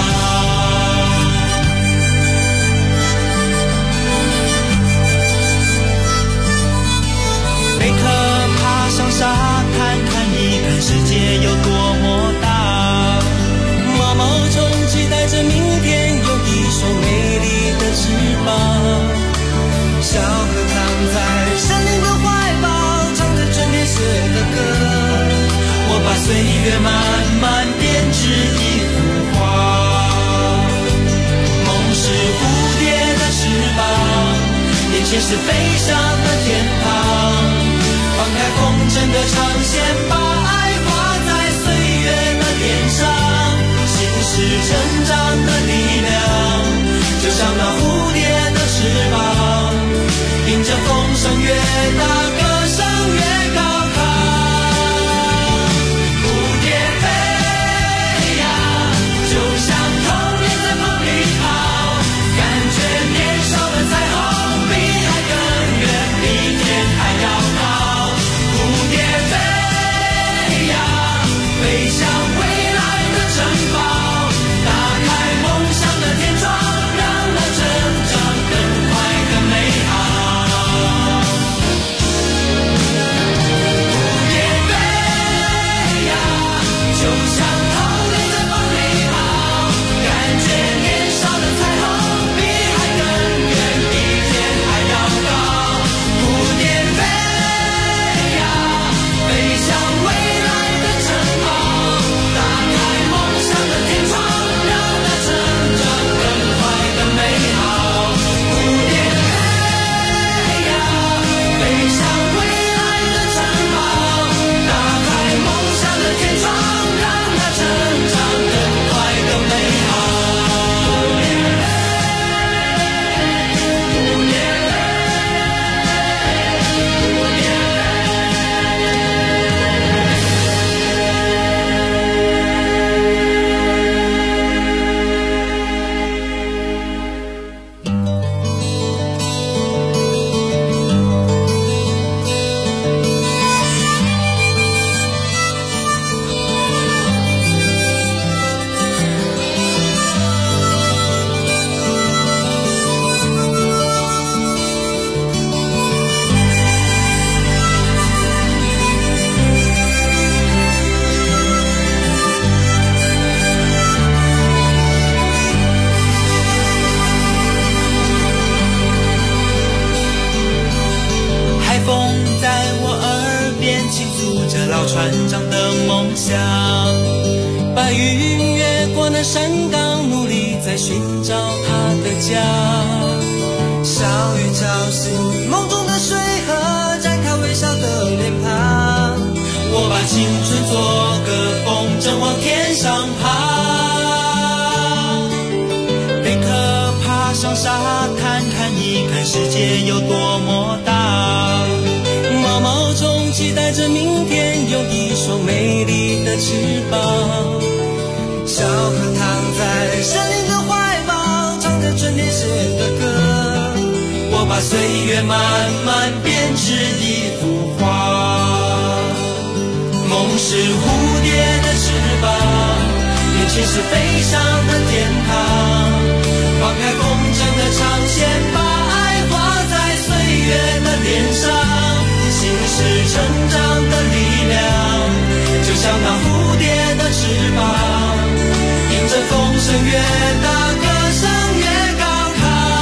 贝壳爬上沙滩，看一看世界有多么大。毛毛虫期待着明天有一双美丽的翅膀。小河躺在森林的怀抱，唱着春天写的歌。我把岁月慢慢编织一幅画。梦是蝴蝶的翅膀，年轻是飞翔的天堂。放开风筝的长线，把爱画在岁月的脸上。心是成长的力量，就像那蝴蝶的翅膀，迎着风声越大，歌声越高亢。蝴蝶飞呀，就像童年在风里跑，感觉年少的彩虹比海更远，比天还要高。蝴蝶飞呀，飞向未来的城堡，打开梦想的天窗，让那成长更快更美好。蝴蝶飞呀，就像童年在风里跑，感觉年少的彩虹比海更远，比天还要高。蝴蝶飞呀，飞向未来的城堡，打开梦想的天窗，让那成长更快更美好。蝴蝶飞呀，飞向未来的城堡，打开梦想的天窗，让那成长更快更美好。海风在我耳边倾诉着老船长的梦想，白云越过那山岗，努力在寻找他的家。小雨浇醒梦中的水河，展开微笑的脸庞。我把青春做个风筝往天上爬。贝壳爬上沙滩，看一看世界有多么大。毛毛虫期待着明天有一双美丽的翅膀。小河躺在森林的怀抱，唱着春天写的歌。我把岁月慢慢编织一幅画。梦是蝴蝶的翅膀，年轻是飞翔的天堂。放开风筝的长线，把爱画在岁月的脸上。心是成长的力量，就像那蝴蝶的翅膀，迎着风声越大，歌声越高亢。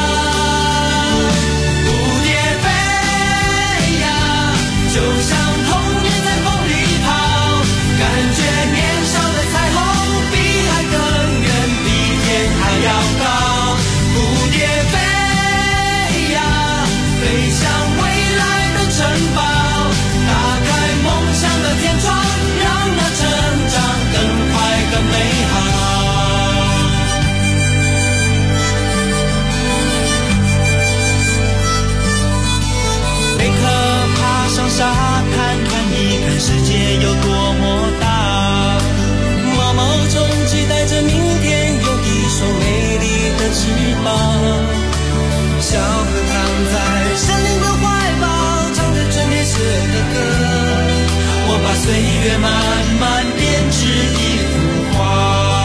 蝴蝶飞呀，就像童年在风里跑，感觉年少的彩虹比海更远，比天把岁月慢慢编织一幅画。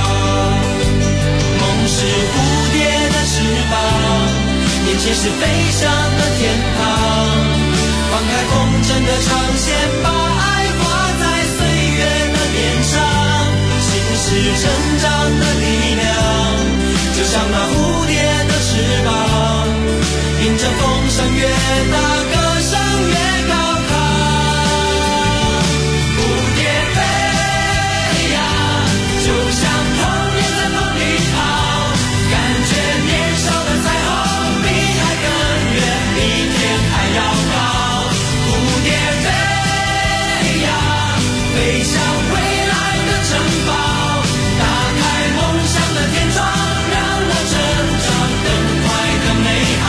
梦是蝴蝶的翅膀，年轻是飞翔的天堂。放开风筝的长线，把爱画在岁月的脸上。心是成长的力量，就像那蝴蝶的翅膀，迎着风声越大，歌声越高亢。蝴蝶飞呀，就像童年在梦里跑，感觉年少的彩虹比海更远，比天还要高。蝴蝶飞呀，飞向未来的城堡，打开梦想的天窗，让它成长更快更美好。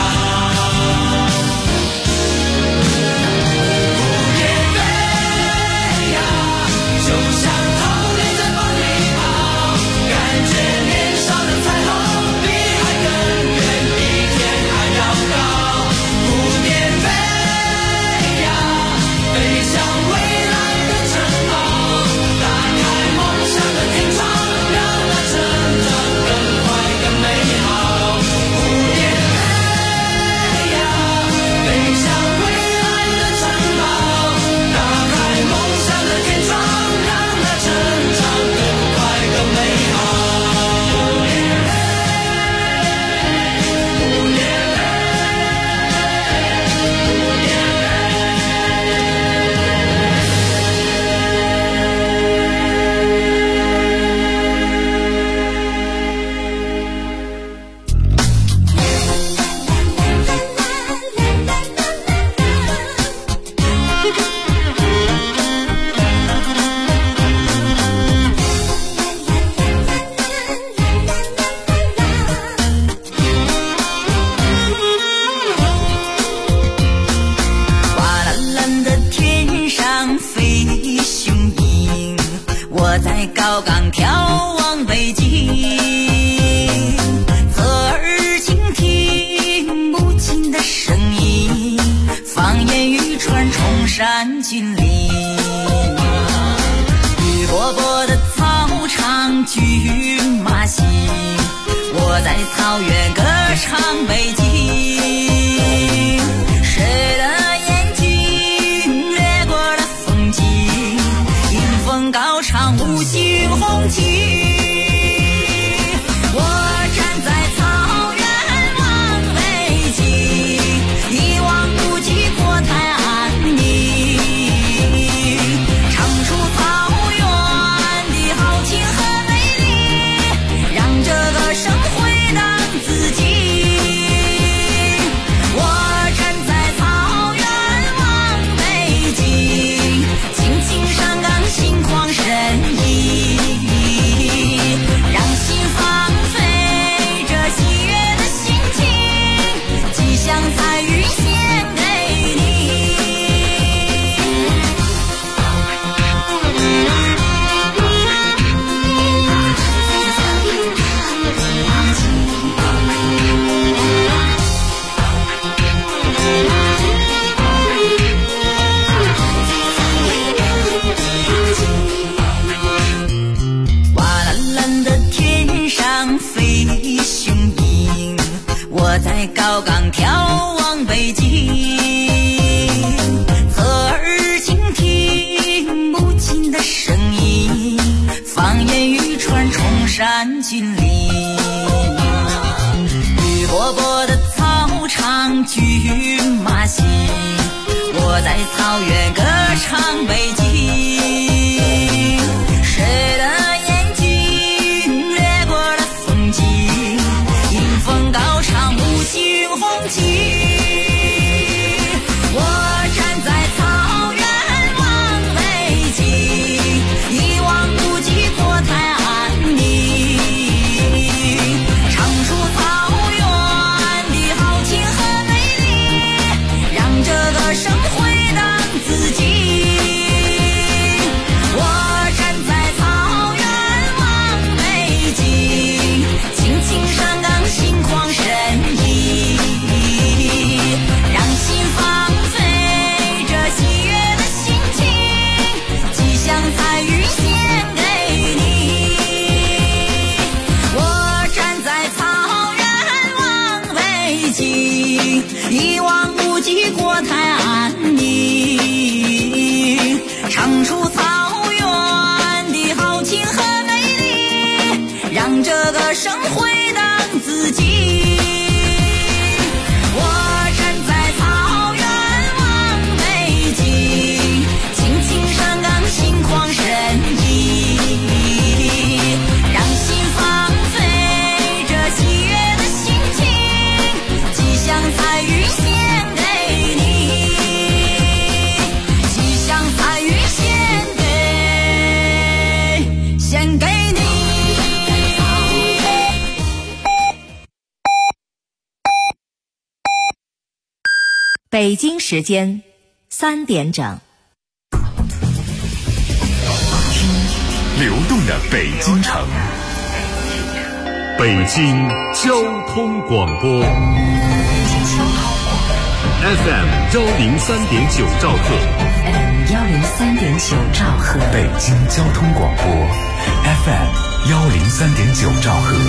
蝴蝶飞呀，就像童年在风里跑，感觉年少的彩虹比海更远，比天还要高。蝴蝶飞呀，飞向未来的城堡，打开梦想的天窗，让它成长更快更美好。蝴蝶飞呀，飞向未来的城堡，打开梦想的天窗，让它成长更快更美好。蝴蝶瓦蓝蓝的天上飞雄鹰，我在高岗眺望北京。侧耳倾听母亲的声音，放眼欲穿崇山峻岭。绿萝卜的草场骏马行，我在草原歌唱北京。谁的眼睛掠过了风景，迎风高唱五星红旗。我站在草原望北京，一望无际国泰安宁，唱出草原的豪情和美丽，让这个生回荡自己。我站在草原望北京，轻轻上岗心旷神怡，让心放飞这喜悦的心情，吉祥彩云献给你。瓦蓝蓝的天上飞雄鹰，我在高岗眺望北京。侧耳倾听母亲的声音，放眼欲穿崇山峻岭。绿萝卜的草场骏马行，我在草原歌唱北京。谁的眼睛掠过了风景，迎风高唱五星红旗。我站在草原望北京，一望无际国泰安宁，唱出草原的豪情和美丽，让这个生回荡自己。 一望无际国泰安宁，唱出草原的豪情和美丽，让这个生回荡自己。我站在草原望北京，青青山岗心旷神怡，让心放飞这喜悦的心情，吉祥彩云献给你，吉祥彩云献给你。 北京时间3点整。 流动的北京城，北京交通广播 FM 103.9兆赫 FM 103.9兆赫， 北京交通广播 FM 103.9兆赫。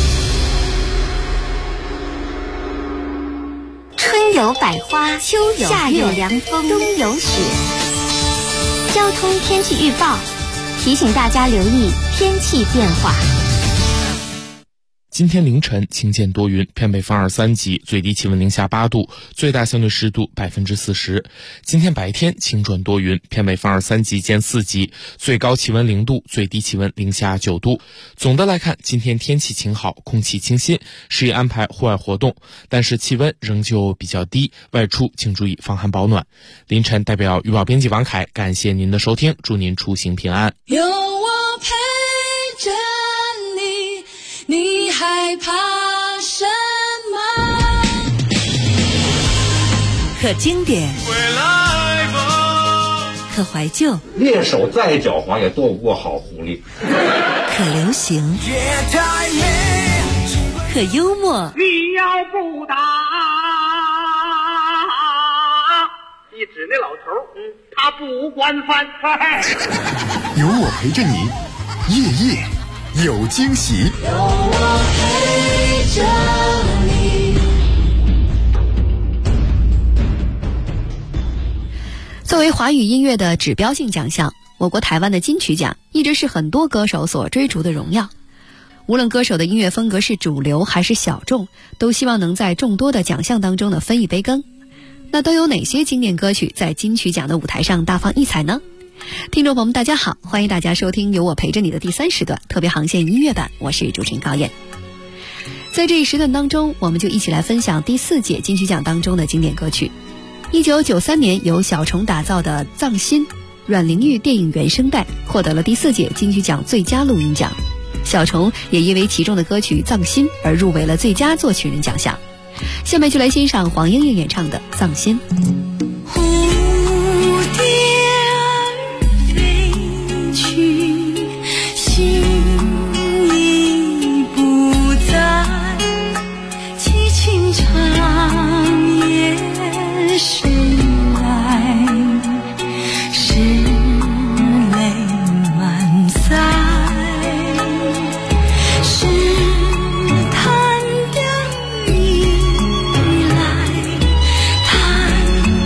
春有百花，秋有夏有凉风，冬有雪。交通天气预报提醒大家留意天气变化。 今天凌晨晴间多云，偏北风2、3级，最低气温零下8度，最大相对湿度40%。今天白天晴转多云，偏北风2、3级兼4级，最高气温0度，最低气温零下9度。总的来看，今天天气晴好，空气清新，适宜安排户外活动，但是气温仍旧比较低，外出请注意防寒保暖。凌晨代表预报编辑王凯，感谢您的收听，祝您出行平安。 有我陪着你，你害怕什么？ 可经典，可怀旧， 猎手再狡猾也斗不过好狐狸。 可流行，可幽默。 你要不打，你指那老头，他不惯犯。 有我陪着你，夜夜有惊喜。 有我陪着你。 作为华语音乐的指标性奖项，我国台湾的金曲奖一直是很多歌手所追逐的荣耀。无论歌手的音乐风格是主流还是小众，都希望能在众多的奖项当中呢分一杯羹。那都有哪些经典歌曲在金曲奖的舞台上大放异彩呢？听众朋友们大家好，欢迎大家收听由我陪着你的第3时段特别航线音乐版，我是主持人高燕。在这一时段当中，我们就一起来分享第4届金曲奖当中的经典歌曲。1993年由小虫打造的《葬心》阮玲玉电影原声带获得了第4届金曲奖最佳录音奖，小虫也因为其中的歌曲《葬心》而入围了最佳作曲人奖项。下面就来欣赏黄莺莺演唱的《葬心》。 蝴蝶儿飞去，心已不在，凄清长夜谁来？是泪满腮，是叹掉你来，叹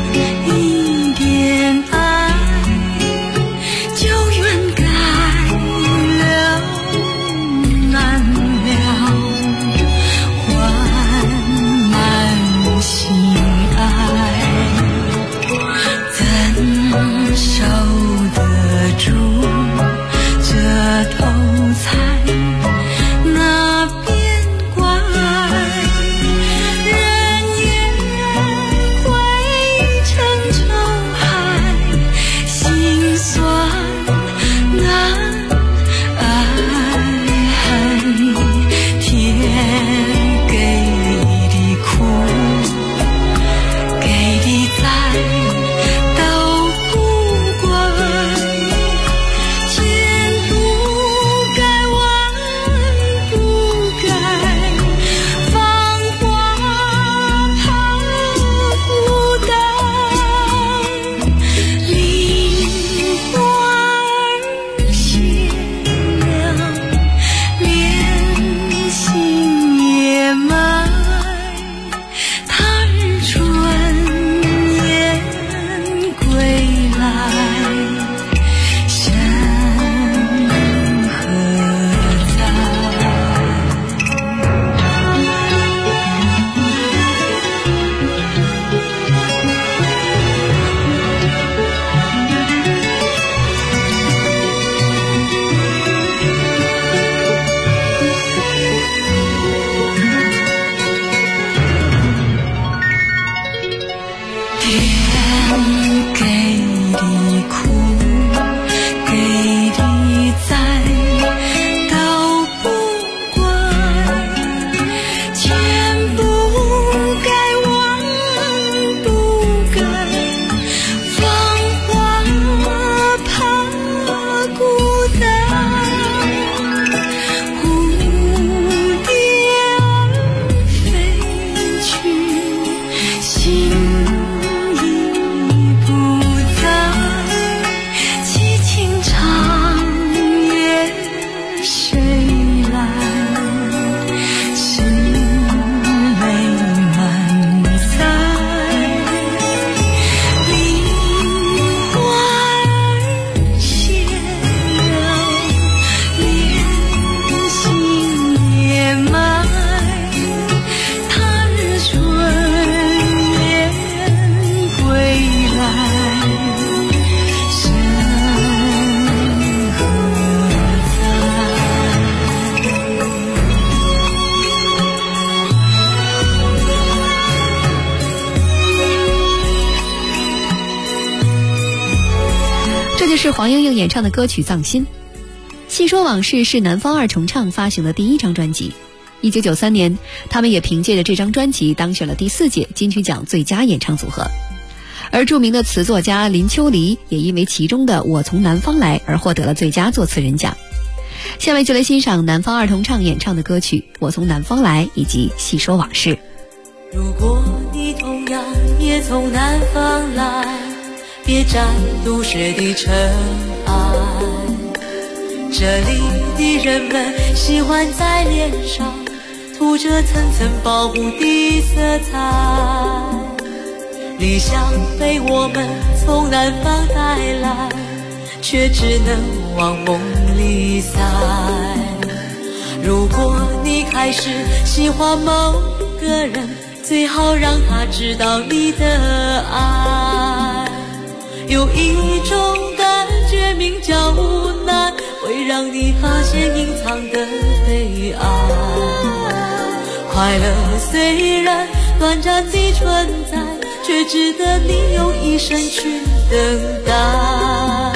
是黄莺莺演唱的歌曲《葬心》。细说往事是南方二重唱发行的第一张专辑。1993年，他们也凭借着这张专辑当选了第4届金曲奖最佳演唱组合。而著名的词作家林秋离也因为其中的《我从南方来》而获得了最佳作词人奖。下面就来欣赏南方二重唱演唱的歌曲《我从南方来》以及《细说往事》。 如果你同样也从南方来，别占都市的尘埃。这里的人们喜欢在脸上涂着层层保护的色彩，理想被我们从南方带来，却只能往梦里塞。如果你开始喜欢某个人，最好让他知道你的爱。有一种感觉名叫无奈，会让你发现隐藏的悲哀。快乐虽然短暂的存在，却值得你用一生去等待。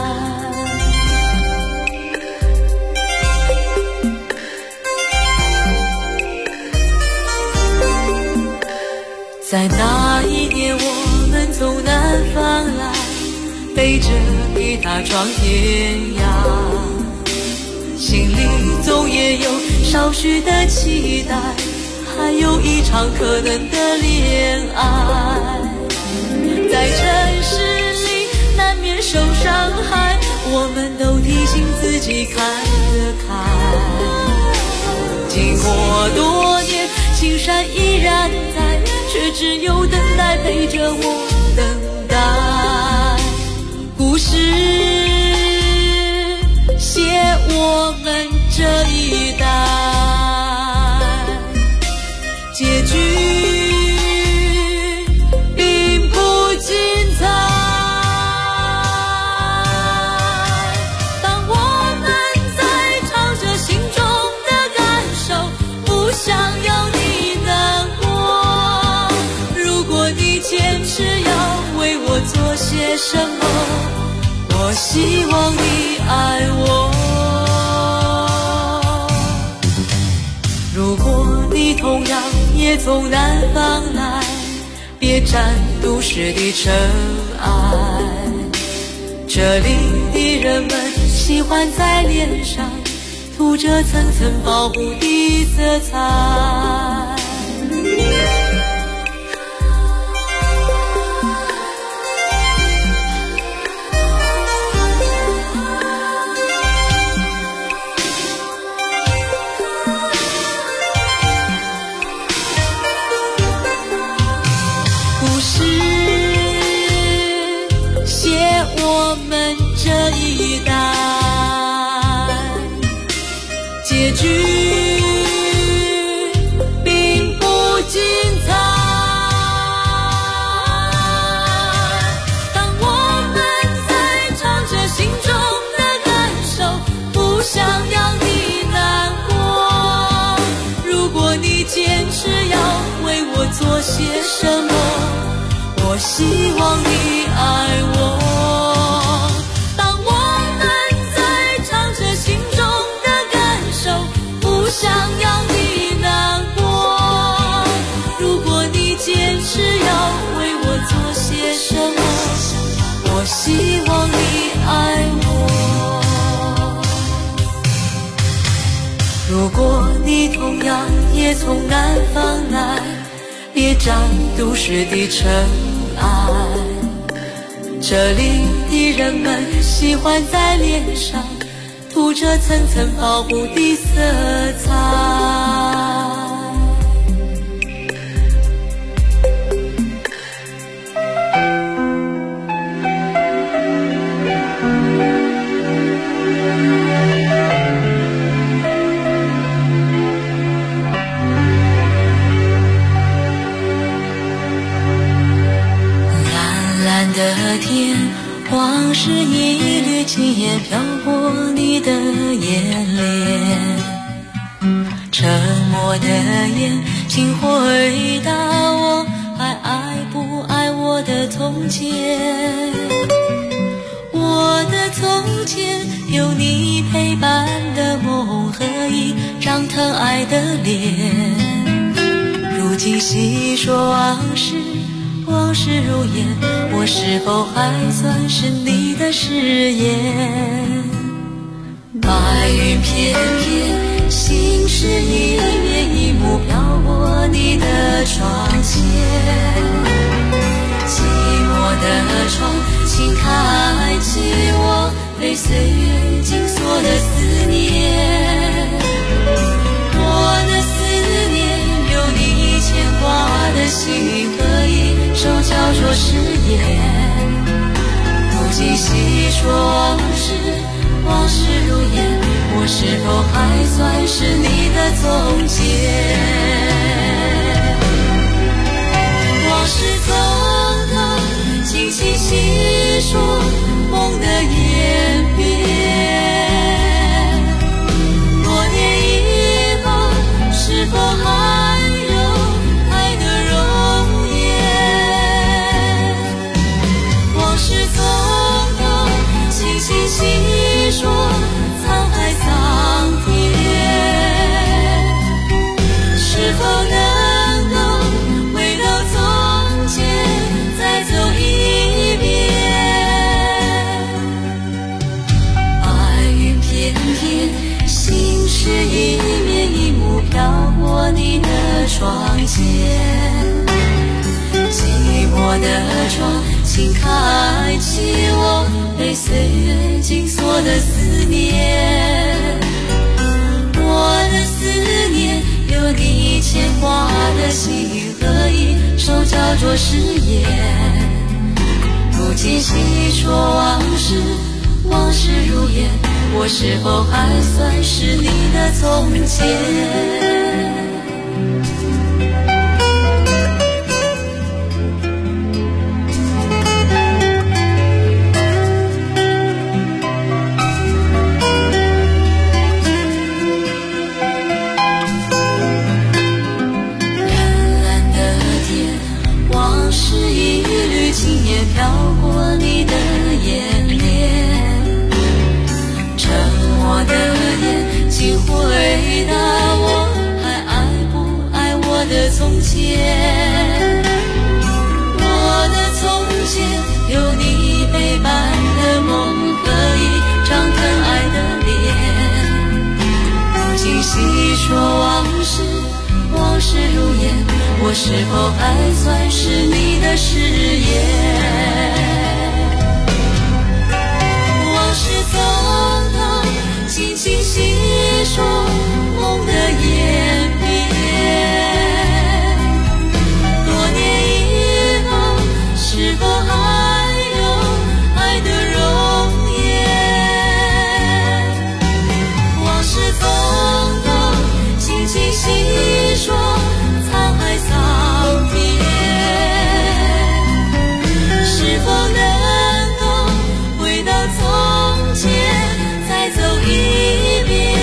在那一年，我们从南方来，背着吉他闯天涯，心里总也有少许的期待，还有一场可能的恋爱。在城市里难免受伤害，我们都提醒自己看得开。经过多年，青山依然在，却只有等待陪着我等待。故事写我们这一代，结局并不精彩。当我们在唱着心中的感受，不想要你难过。如果你坚持要为我做些什么，我希望你爱我。如果你同样也从南方来，别占都市的尘埃。这里的人们喜欢在脸上涂着层层保护的色彩。我们这一代，结局并不精彩。当我们在唱着心中的感受，不想要你难过。如果你坚持要为我做些什么，我希望你爱我。想要你难过，如果你坚持要为我做些什么，我希望你爱我。如果你同样也从南方来，别占都市的尘埃。这里的人们喜欢在脸上涂着层层保护的色彩。蓝蓝的天，往事一缕轻烟飘过你的眼帘，沉默的眼，请回答我还爱不爱我的从前。我的从有你陪伴的梦和一张疼爱的脸。如今细说往事，往事如烟，我是否还算是你的誓言？白云片片，心事一面一幕飘过你的窗前。寂寞的窗，请开启我被岁月紧锁的思念。我的思念，有你牵挂的心和一首叫做誓言。如今细说往事，往事如烟，我是否还算是你的从前？往事匆匆，轻轻细说梦的演变。多年以后，是否还有爱的容颜？往事匆匆，轻轻细说沧海桑田，是否能够回到从前，再走一遍？白云片片，心事一面一幕飘过你的窗前。寂寞的窗，请开启我被岁月紧锁的思念。我的思念，有你牵挂的心和一首叫做誓言。如今细说往事，往事如烟，我是否还算是你的从前？飘过你的眼帘，沉默的眼睛回答我还爱不爱我的从前。我的从前，有你陪伴的梦和一张疼爱的脸。如今细说往事，往事如烟，我是否还算是你的誓言？往事匆匆，轻轻细说梦的演变。多年以后，是否还有爱的容颜？往事匆匆，轻轻细说沧海桑田，是否能够回到从前，再走一遍？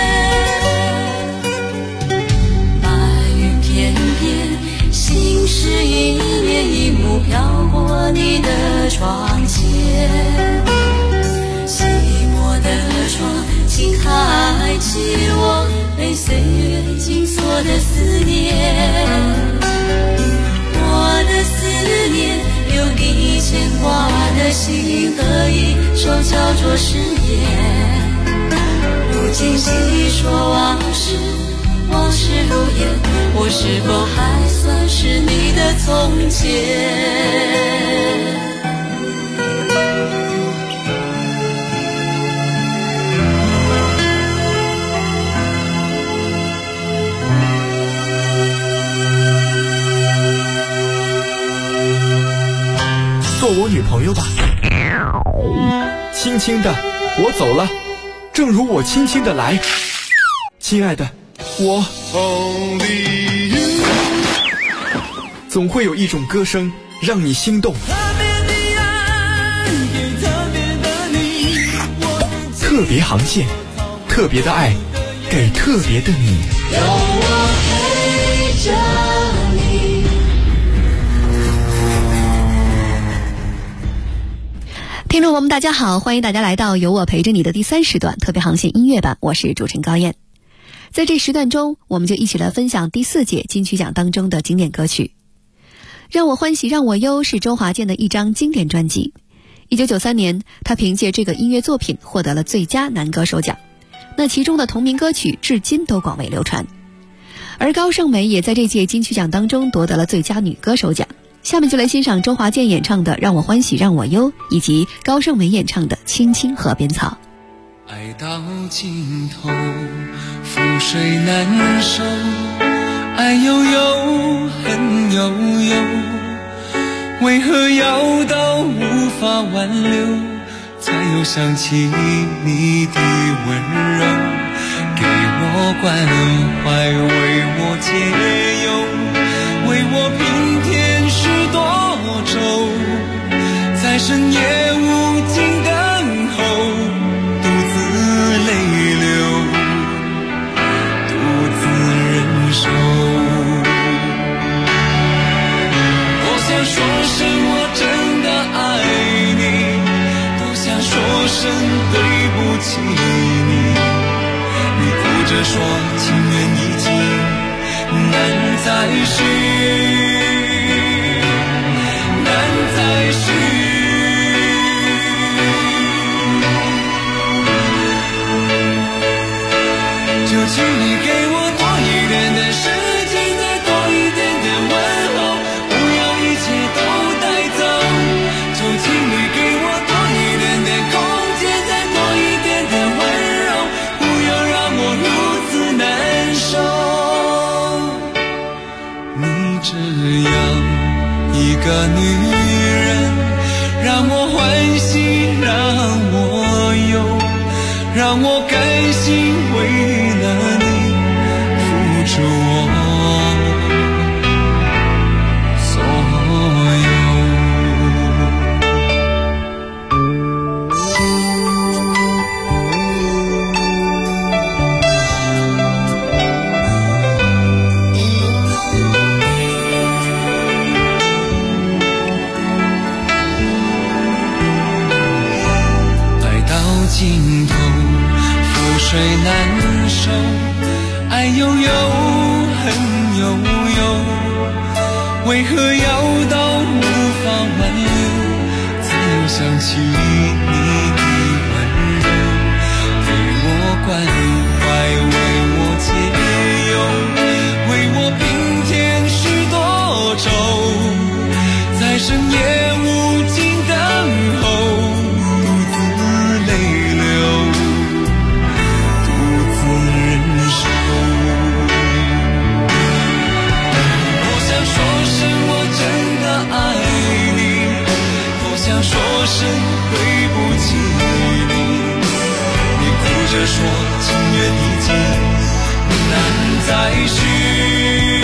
白云片片，心事一面一幕飘过你的窗前。寂寞的窗，请开启我被岁月紧锁的思念。我的思念，有你牵挂的心和一首叫做誓言。如今细说往事，往事如烟，我是否还算是你的从前？ 做我女朋友吧。轻轻的，我走了，正如我轻轻的来。亲爱的，我总会有一种歌声让你心动。特别航线，特别的爱，给特别的你。 有我陪着你。 听众朋友们，大家好，欢迎大家来到有我陪着你的第3时段特别航线音乐版，我是主持人高燕。在这时段中，我们就一起来分享第4届金曲奖当中的经典歌曲。让我欢喜让我忧是周华健的一张经典专辑。1993年，他凭借这个音乐作品获得了最佳男歌手奖。那其中的同名歌曲至今都广为流传。而高胜美也在这届金曲奖当中夺得了最佳女歌手奖。下面就来欣赏周华健演唱的《让我欢喜让我忧》，以及高胜美演唱的《青青河边草》。 爱到尽头，覆水难收，爱悠悠，恨悠悠，为何要到无法挽留，才又想起你的温柔，给我关怀，为我解忧，为我平添许多愁，在深夜无尽等候，独自泪流，独自忍受。多想说声我真的爱你，多想说声对不起你，你哭着说情缘已尽难再续，就请你给我多一点的时间，再多一点点问候，不要一切都带走。就请你给我多一点点空间，再多一点点温柔，不要让我如此难受。你这样一个女人，让我欢喜让我忧，让我甘心为了你付出我所爱到尽头，覆水难收，爱悠悠，恨悠悠，为何要到无法挽留，才又想起你的温柔，给我关怀，为我解忧，为我平添许多愁，在深夜无尽等候，独自泪流，说声对不起你，你哭着说情缘已尽难再续，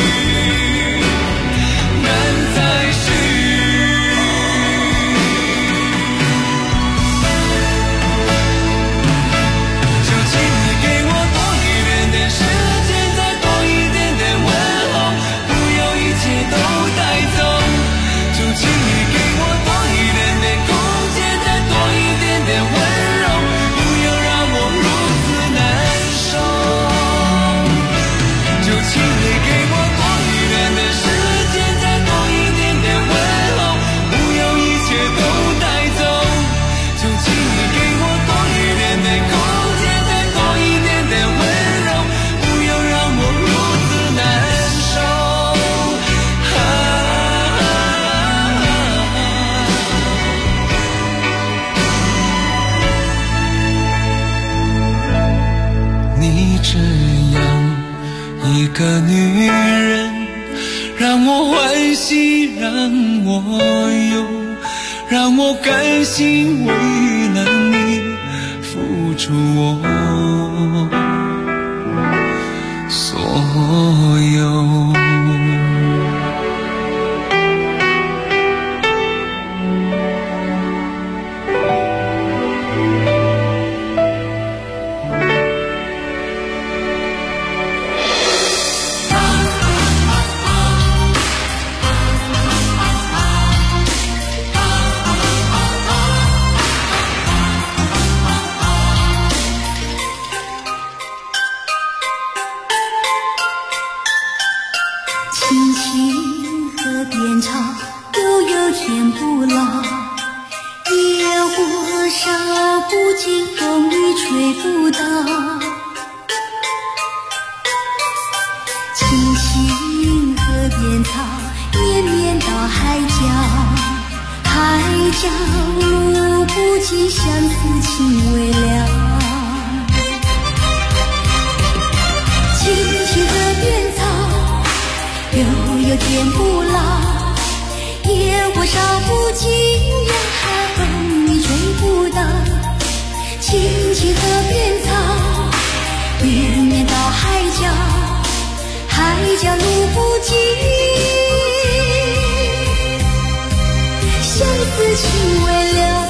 难再续。就请你给我多一点点时间，再多一点点问候，不要一切都带走。就请你给我多一点点空间，再多一点点温柔，不要让我如此难受。就请你给我多一点点时间，再多一点点温柔，不要一切都带走。就请你给我多一点点空间，再多一点点温柔，不要让我如此难受。你这样一个女人，让我欢喜让我忧，让我甘心为了你付出我所有。 追不到。青青河边草，绵绵到海角，海角路不尽，相思情未了。青青河边草，悠悠天不老，野火烧不尽呀，风雨追不到。青青河边草，绵绵到海角，海角路不尽，相思情未了。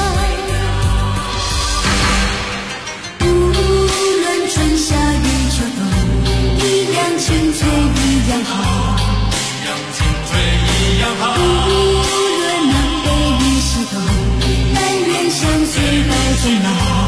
无论春夏与秋冬，一样青翠一样好，无论南北与西东，但愿相随到终老。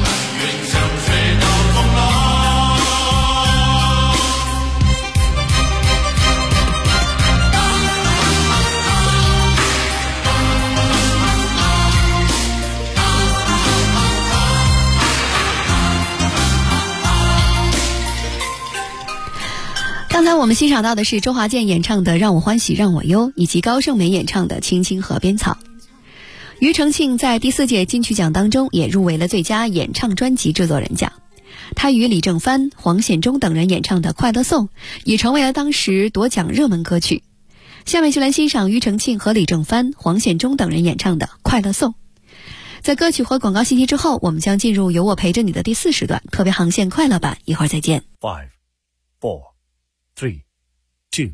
刚才我们欣赏到的是周华健演唱的《让我欢喜让我忧》，以及高胜美演唱的《青青河边草》。庾澄庆在第4届金曲奖当中也入围了最佳演唱专辑制作人奖。他与李正帆、黄宪忠等人演唱的《快乐颂》也成为了当时夺奖热门歌曲。下面就来欣赏庾澄庆和李正帆、黄宪忠等人演唱的《快乐颂》。在歌曲和广告信息之后，我们将进入由我陪着你的第4时段特别航线快乐版，一会儿再见。 5, 4, 3, 2.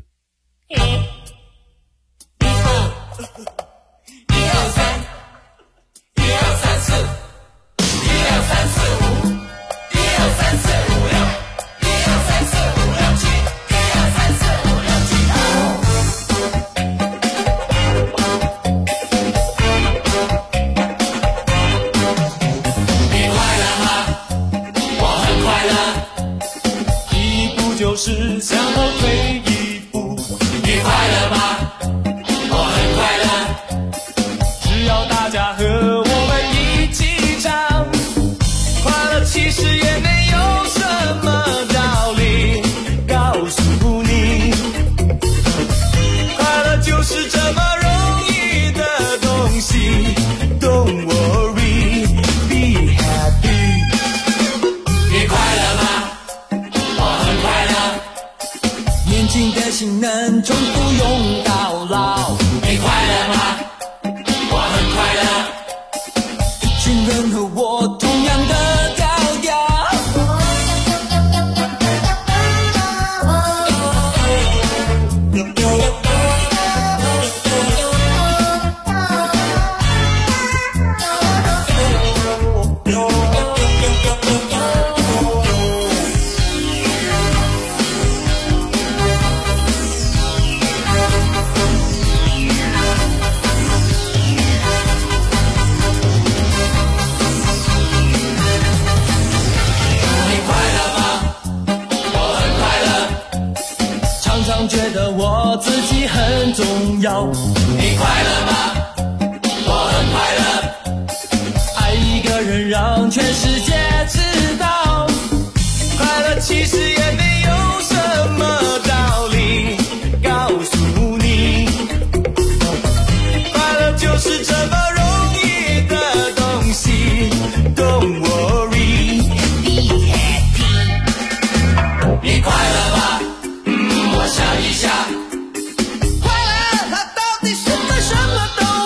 就是向后退一步，你快乐吗？我很快乐，只要大家和我们一起唱，快乐其实也没有什么道理，告诉你，快乐就是这么容易的东西。Don't worry, be happy。你快乐吗？年轻的心能从不用到老，你快乐吗？我很快乐，一群人和我同样的调调。觉得我自己很重要，你快乐吗？我很快乐，爱一个人让全世界知道，快乐其实也没有什么道理，告诉你，快乐就是这么容易的东西。Don't worry, be happy。你快乐吗？我想一下，快乐它到底是个什么东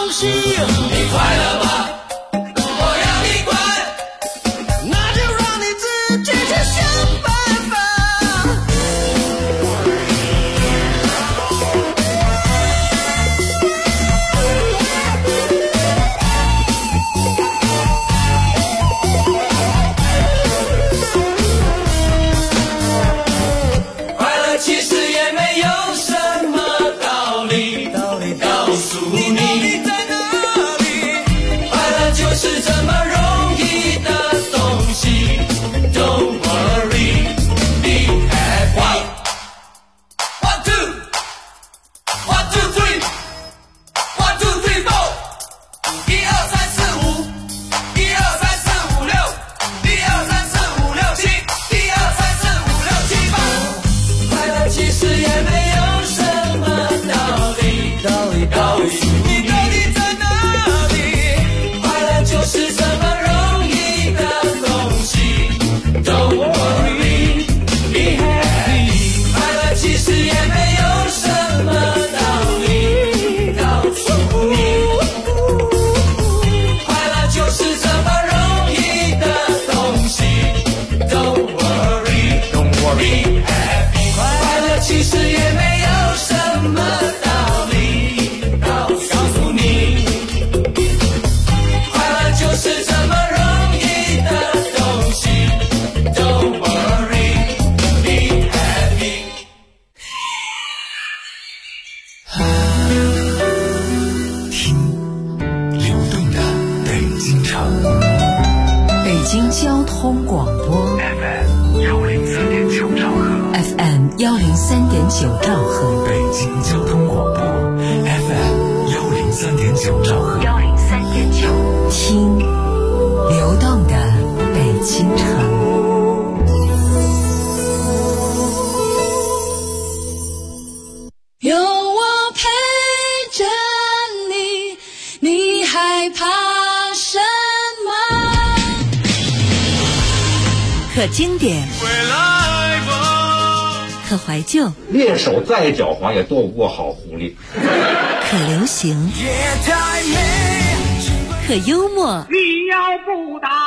广播 FM 104.9兆赫 ，FM 103.9兆赫， 北京交通广播 FM 103.9兆赫 ，103.9，听流动的北京城。 有我陪着你，你害怕什么？ 可经典，可怀旧， 猎手再狡猾也斗不过好狐狸。 可流行，可幽默。 你要不打，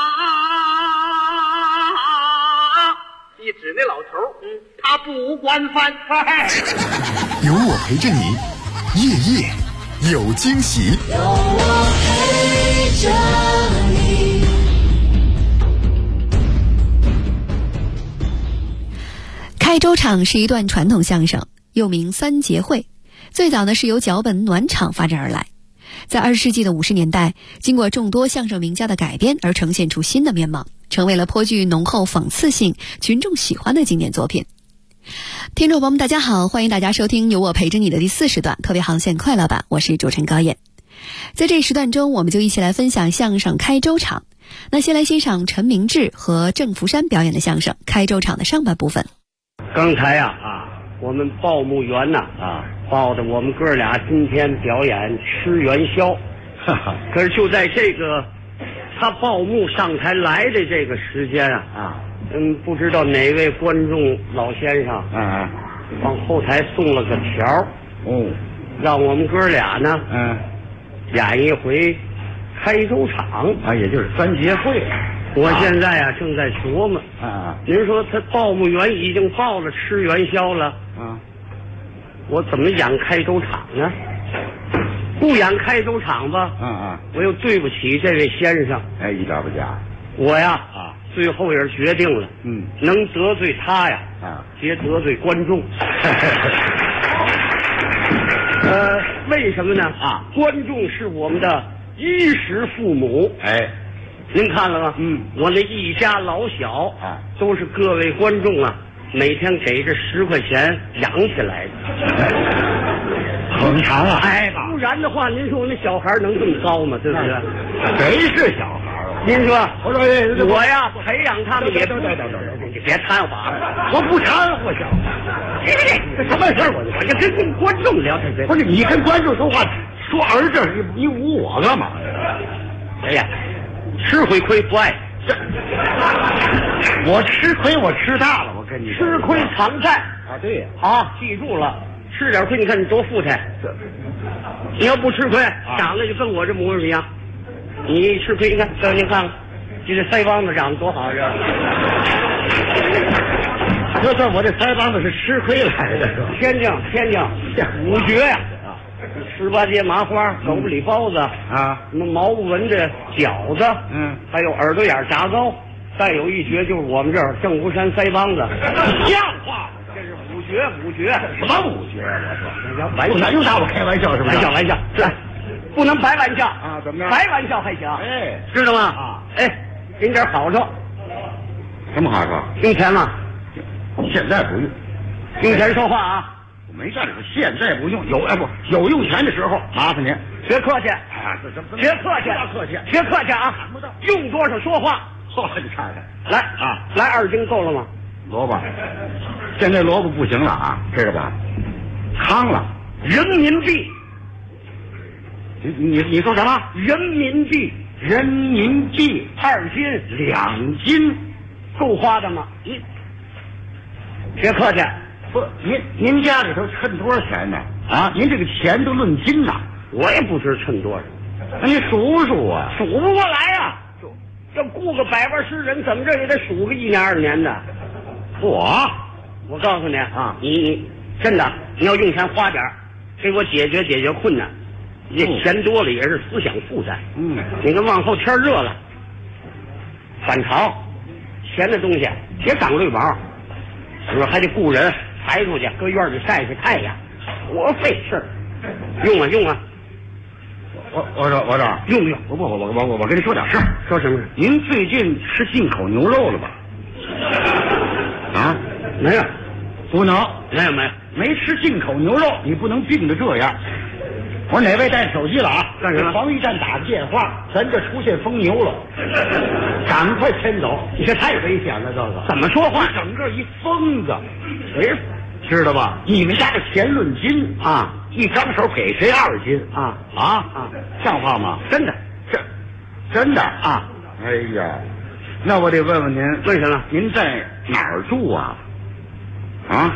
你指那老头，他不管饭菜。 有我陪着你，夜夜有惊喜。 有我陪着你。 开州场是一段传统相声，又名三节会。最早呢是由脚本暖场发展而来，在20世纪的50年代，经过众多相声名家的改编而呈现出新的面貌，成为了颇具浓厚讽刺性、群众喜欢的经典作品。听众朋友们大家好，欢迎大家收听由我陪着你的第4时段特别航线快乐版，我是主持人高燕。在这一时段中，我们就一起来分享相声开州场。那先来欣赏陈明志和郑福山表演的相声开州场的上半部分。 刚才我们报幕员报的我们哥俩今天表演吃元宵，可是就在这个他报幕上台来的这个时间不知道哪位观众老先生往后台送了个条让我们哥俩呢演一回开州场也就是三节会。 我现在正在琢磨您说他报幕员已经报了吃元宵了我怎么演开州场呢？不演开州场吧我又对不起这位先生。 一点不假。 我最后也是决定了能得罪他别得罪观众。为什么呢观众是我们的衣食父母。您看了吗我那一家老小都是各位观众每天给这10块钱养起来的。 很长不然的话您说我那小孩能这么高吗？对不对？ 谁是小孩您说我培养他们也不别掺和我不掺和小孩这什么事儿我就跟观众聊天。 不是你跟观众说话说儿子你侮我干嘛呀？ 吃回亏不爱我吃亏我吃大了，我跟你说吃亏偿债对记住了，吃点亏你看你多富态。你要不吃亏长得就跟我这模样一样。你一吃亏你看您看看这腮帮子长得多好这算我这腮帮子是吃亏来的。 天津五绝18街麻花、狗不理包子什么毛不纹的饺子还有耳朵眼炸糕，再有一绝就是我们这儿郑福山腮帮子。像话，这是五绝。 什么五绝我说又拿我开玩笑是吧？ 玩笑不能白玩笑怎么样？ 白玩笑还行知道吗给你点好处。 什么好处？ 用钱吗？ 现在不用。 用钱说话我没站着，现在不用，有用钱的时候，麻烦您别客气别客气用多少说话。 你看看来2斤够了吗？ 萝卜，现在萝卜不行了知道吧？康了， 人民币。 你说什么？ 人民币 2斤 2 斤， 够花的吗？别客气。 不，您家里头趁多少钱呢？您这个钱都论斤呐。 我也不知趁多少。 那你数数数不过来这雇个百万诗人，怎么着也得数个1年2年的。我告诉你你真的你要用钱花点给我解决困难。这钱多了也是思想负担。你看往后天热了，反潮，钱的东西别长绿毛，你说还得雇人抬出去，搁院里晒晒太阳，多费事。用啊！ 我说，用不用？我跟你说点事儿。说什么？您最近吃进口牛肉了吧？啊，没有，不能，没吃进口牛肉，你不能病得这样。我说哪位带手机了啊？干什么？防疫站打个电话，咱这出现疯牛了，赶快迁走！你这太危险了，这个怎么说话？整个一疯子，哎，知道吧？你们家的钱论斤啊，一张手给谁2斤啊？像话吗？真的，真的啊！哎呀，那我得问问您，为什么您在哪儿住啊？啊？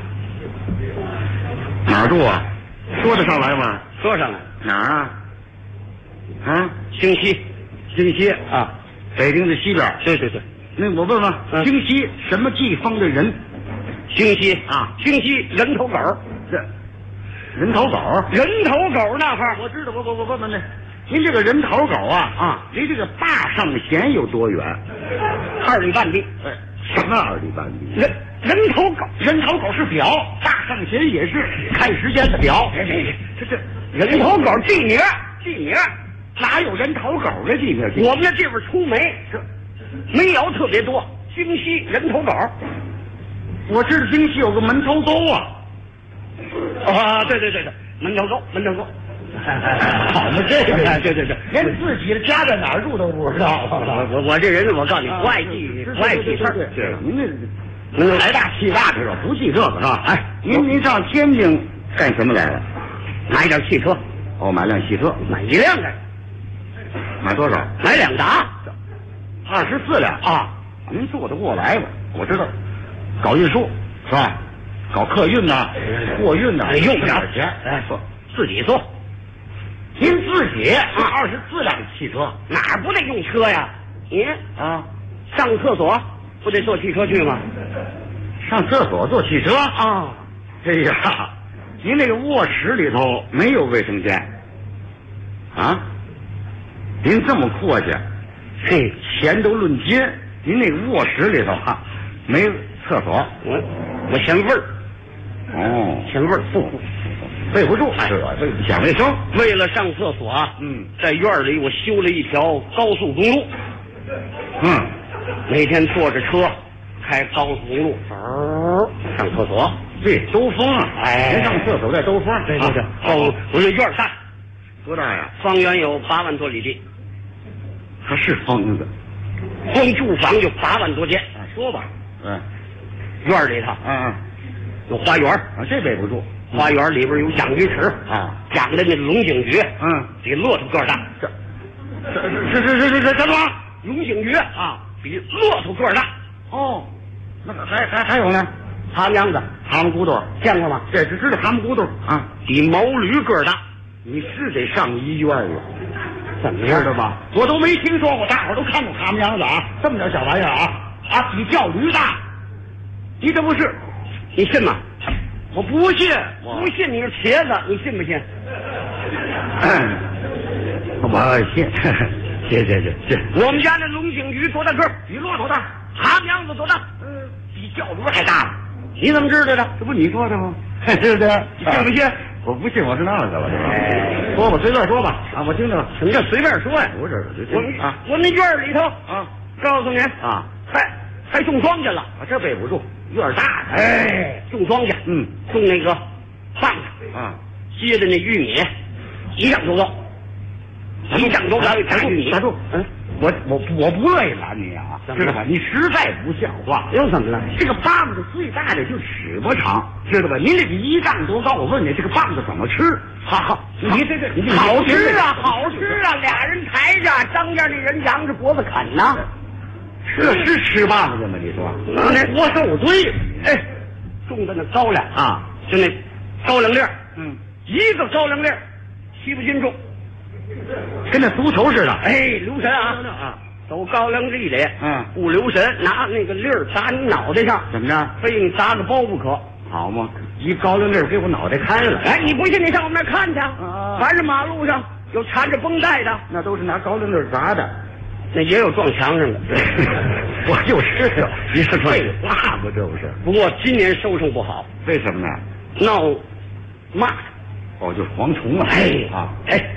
哪儿住啊？说得上来吗？说上来。哪儿啊？啊？京西啊，北京的西边。对。那我问问，京西什么地方的人？京西人头狗。人头狗那块儿，我知道。我问问您这个人头狗啊，离这个大上弦有多远？2里半地。什么2里半地？人头狗是表，大上弦也是看时间的表。这人头狗地名，哪有人头狗的地名？我们那地方出煤，煤窑特别多。京西人头狗，我知道京西有个门头沟啊。对，门头沟。好嘛，这个对，连自己的家在哪儿住都不知道。我这人，我告诉你，不爱记事儿。对，您财大气大知道，不记这个是吧？哎，您上天津干什么来了？买辆汽车。买辆汽车，买1辆来。买多少？买2打，24辆啊。您做得过来吧？我知道，搞运输是吧？搞客运呐，货运呐，用不了钱。自己做。您自己24辆汽车，哪儿不得用车呀？你上厕所不得坐汽车去吗？上厕所坐汽车啊？哎呀，您那个卧室里头没有卫生间啊？您这么阔气，钱都论斤，您那个卧室里头没厕所，我嫌味儿。嫌味儿背不住，讲卫生。为了上厕所在院里我修了一条高速公路。每天坐着车开高速公路上厕所，对，兜风啊！您上厕所在兜风。对。我这院大，多大呀？方圆有8万多里地。他是疯子，光住房就8万多间。说吧，院里头有花园这背不住。花园里边有养鱼池养的那龙井鱼，比骆驼个大。这什么？龙井鱼比骆驼个大。那还有呢？蛤蟆子、蛤蟆骨头见过吗？这只知道蛤蟆骨头比毛驴个大。你是得上医院了，怎么知道吧？我都没听说过，大伙都看过蛤蟆子这么点小玩意儿比叫驴大。你这不是？你信吗？我不信，不信你是茄子，你信不信？我信，信。我们家那龙井鱼多大个？比骆驼大。蛤蟆子多大？比叫驴还大。你怎么知道的？这不你说的吗？对不对？你信不信？我不信，我是那个了。说吧，随便说吧。我听着。什么叫随便说呀？不是，我那院里头告诉您还种庄稼了。这背不住。院大，种庄稼，种那个棒子接的那玉米，1丈多高，1丈多高大玉米。打住，我不乐意拦你知道吧？你实在不像话。又怎么了？这个棒子最大的就尺不长，知道吧？您这个1丈多高，我问你，这个棒子怎么吃？你这好吃啊！俩人抬着，张家那人扬着脖子啃呢。这是吃棒子吗？你说那窝手堆，种的那高粱就那高粱粒儿，一个高粱粒儿7、8斤重，跟那足球似的。留神走高粱地里，不留神拿那个粒儿砸你脑袋上，怎么着？非你砸个包不可，好吗？一高粱粒儿给我脑袋开了。你不信你上我们那儿看去，凡是马路上有缠着绷带的，那都是拿高粱粒儿砸的。那也有撞墙上的，我就知道，你是废话吗？这不是？不过今年收成不好，为什么呢？闹蚂蚱，就是蝗虫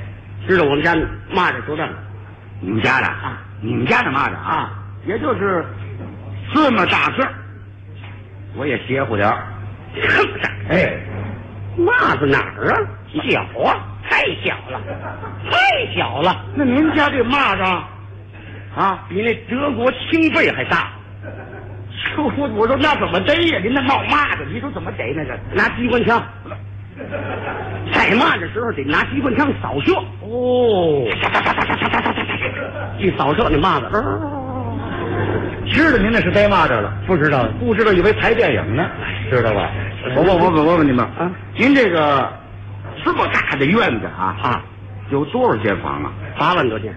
知道我们家蚂蚱多大吗？ 你们家的啊？你们家的蚂蚱啊？也就是这么大个儿，我也邪乎点儿。 哎，蚂蚱哪儿啊？小啊，太小了，太小了。 那您家这蚂蚱啊， 比那德国青贝还大。我说那怎么逮呀？您那闹蚂蚱，你说怎么逮那个？拿机关枪。逮蚂蚱的时候得拿机关枪扫射。哦，一扫射那蚂蚱， 知道您那是逮蚂蚱了？ 不知道， 不知道以为拍电影呢，知道吧？我问你们啊，您这个这么大的院子啊，有多少间房啊 ？8万多间。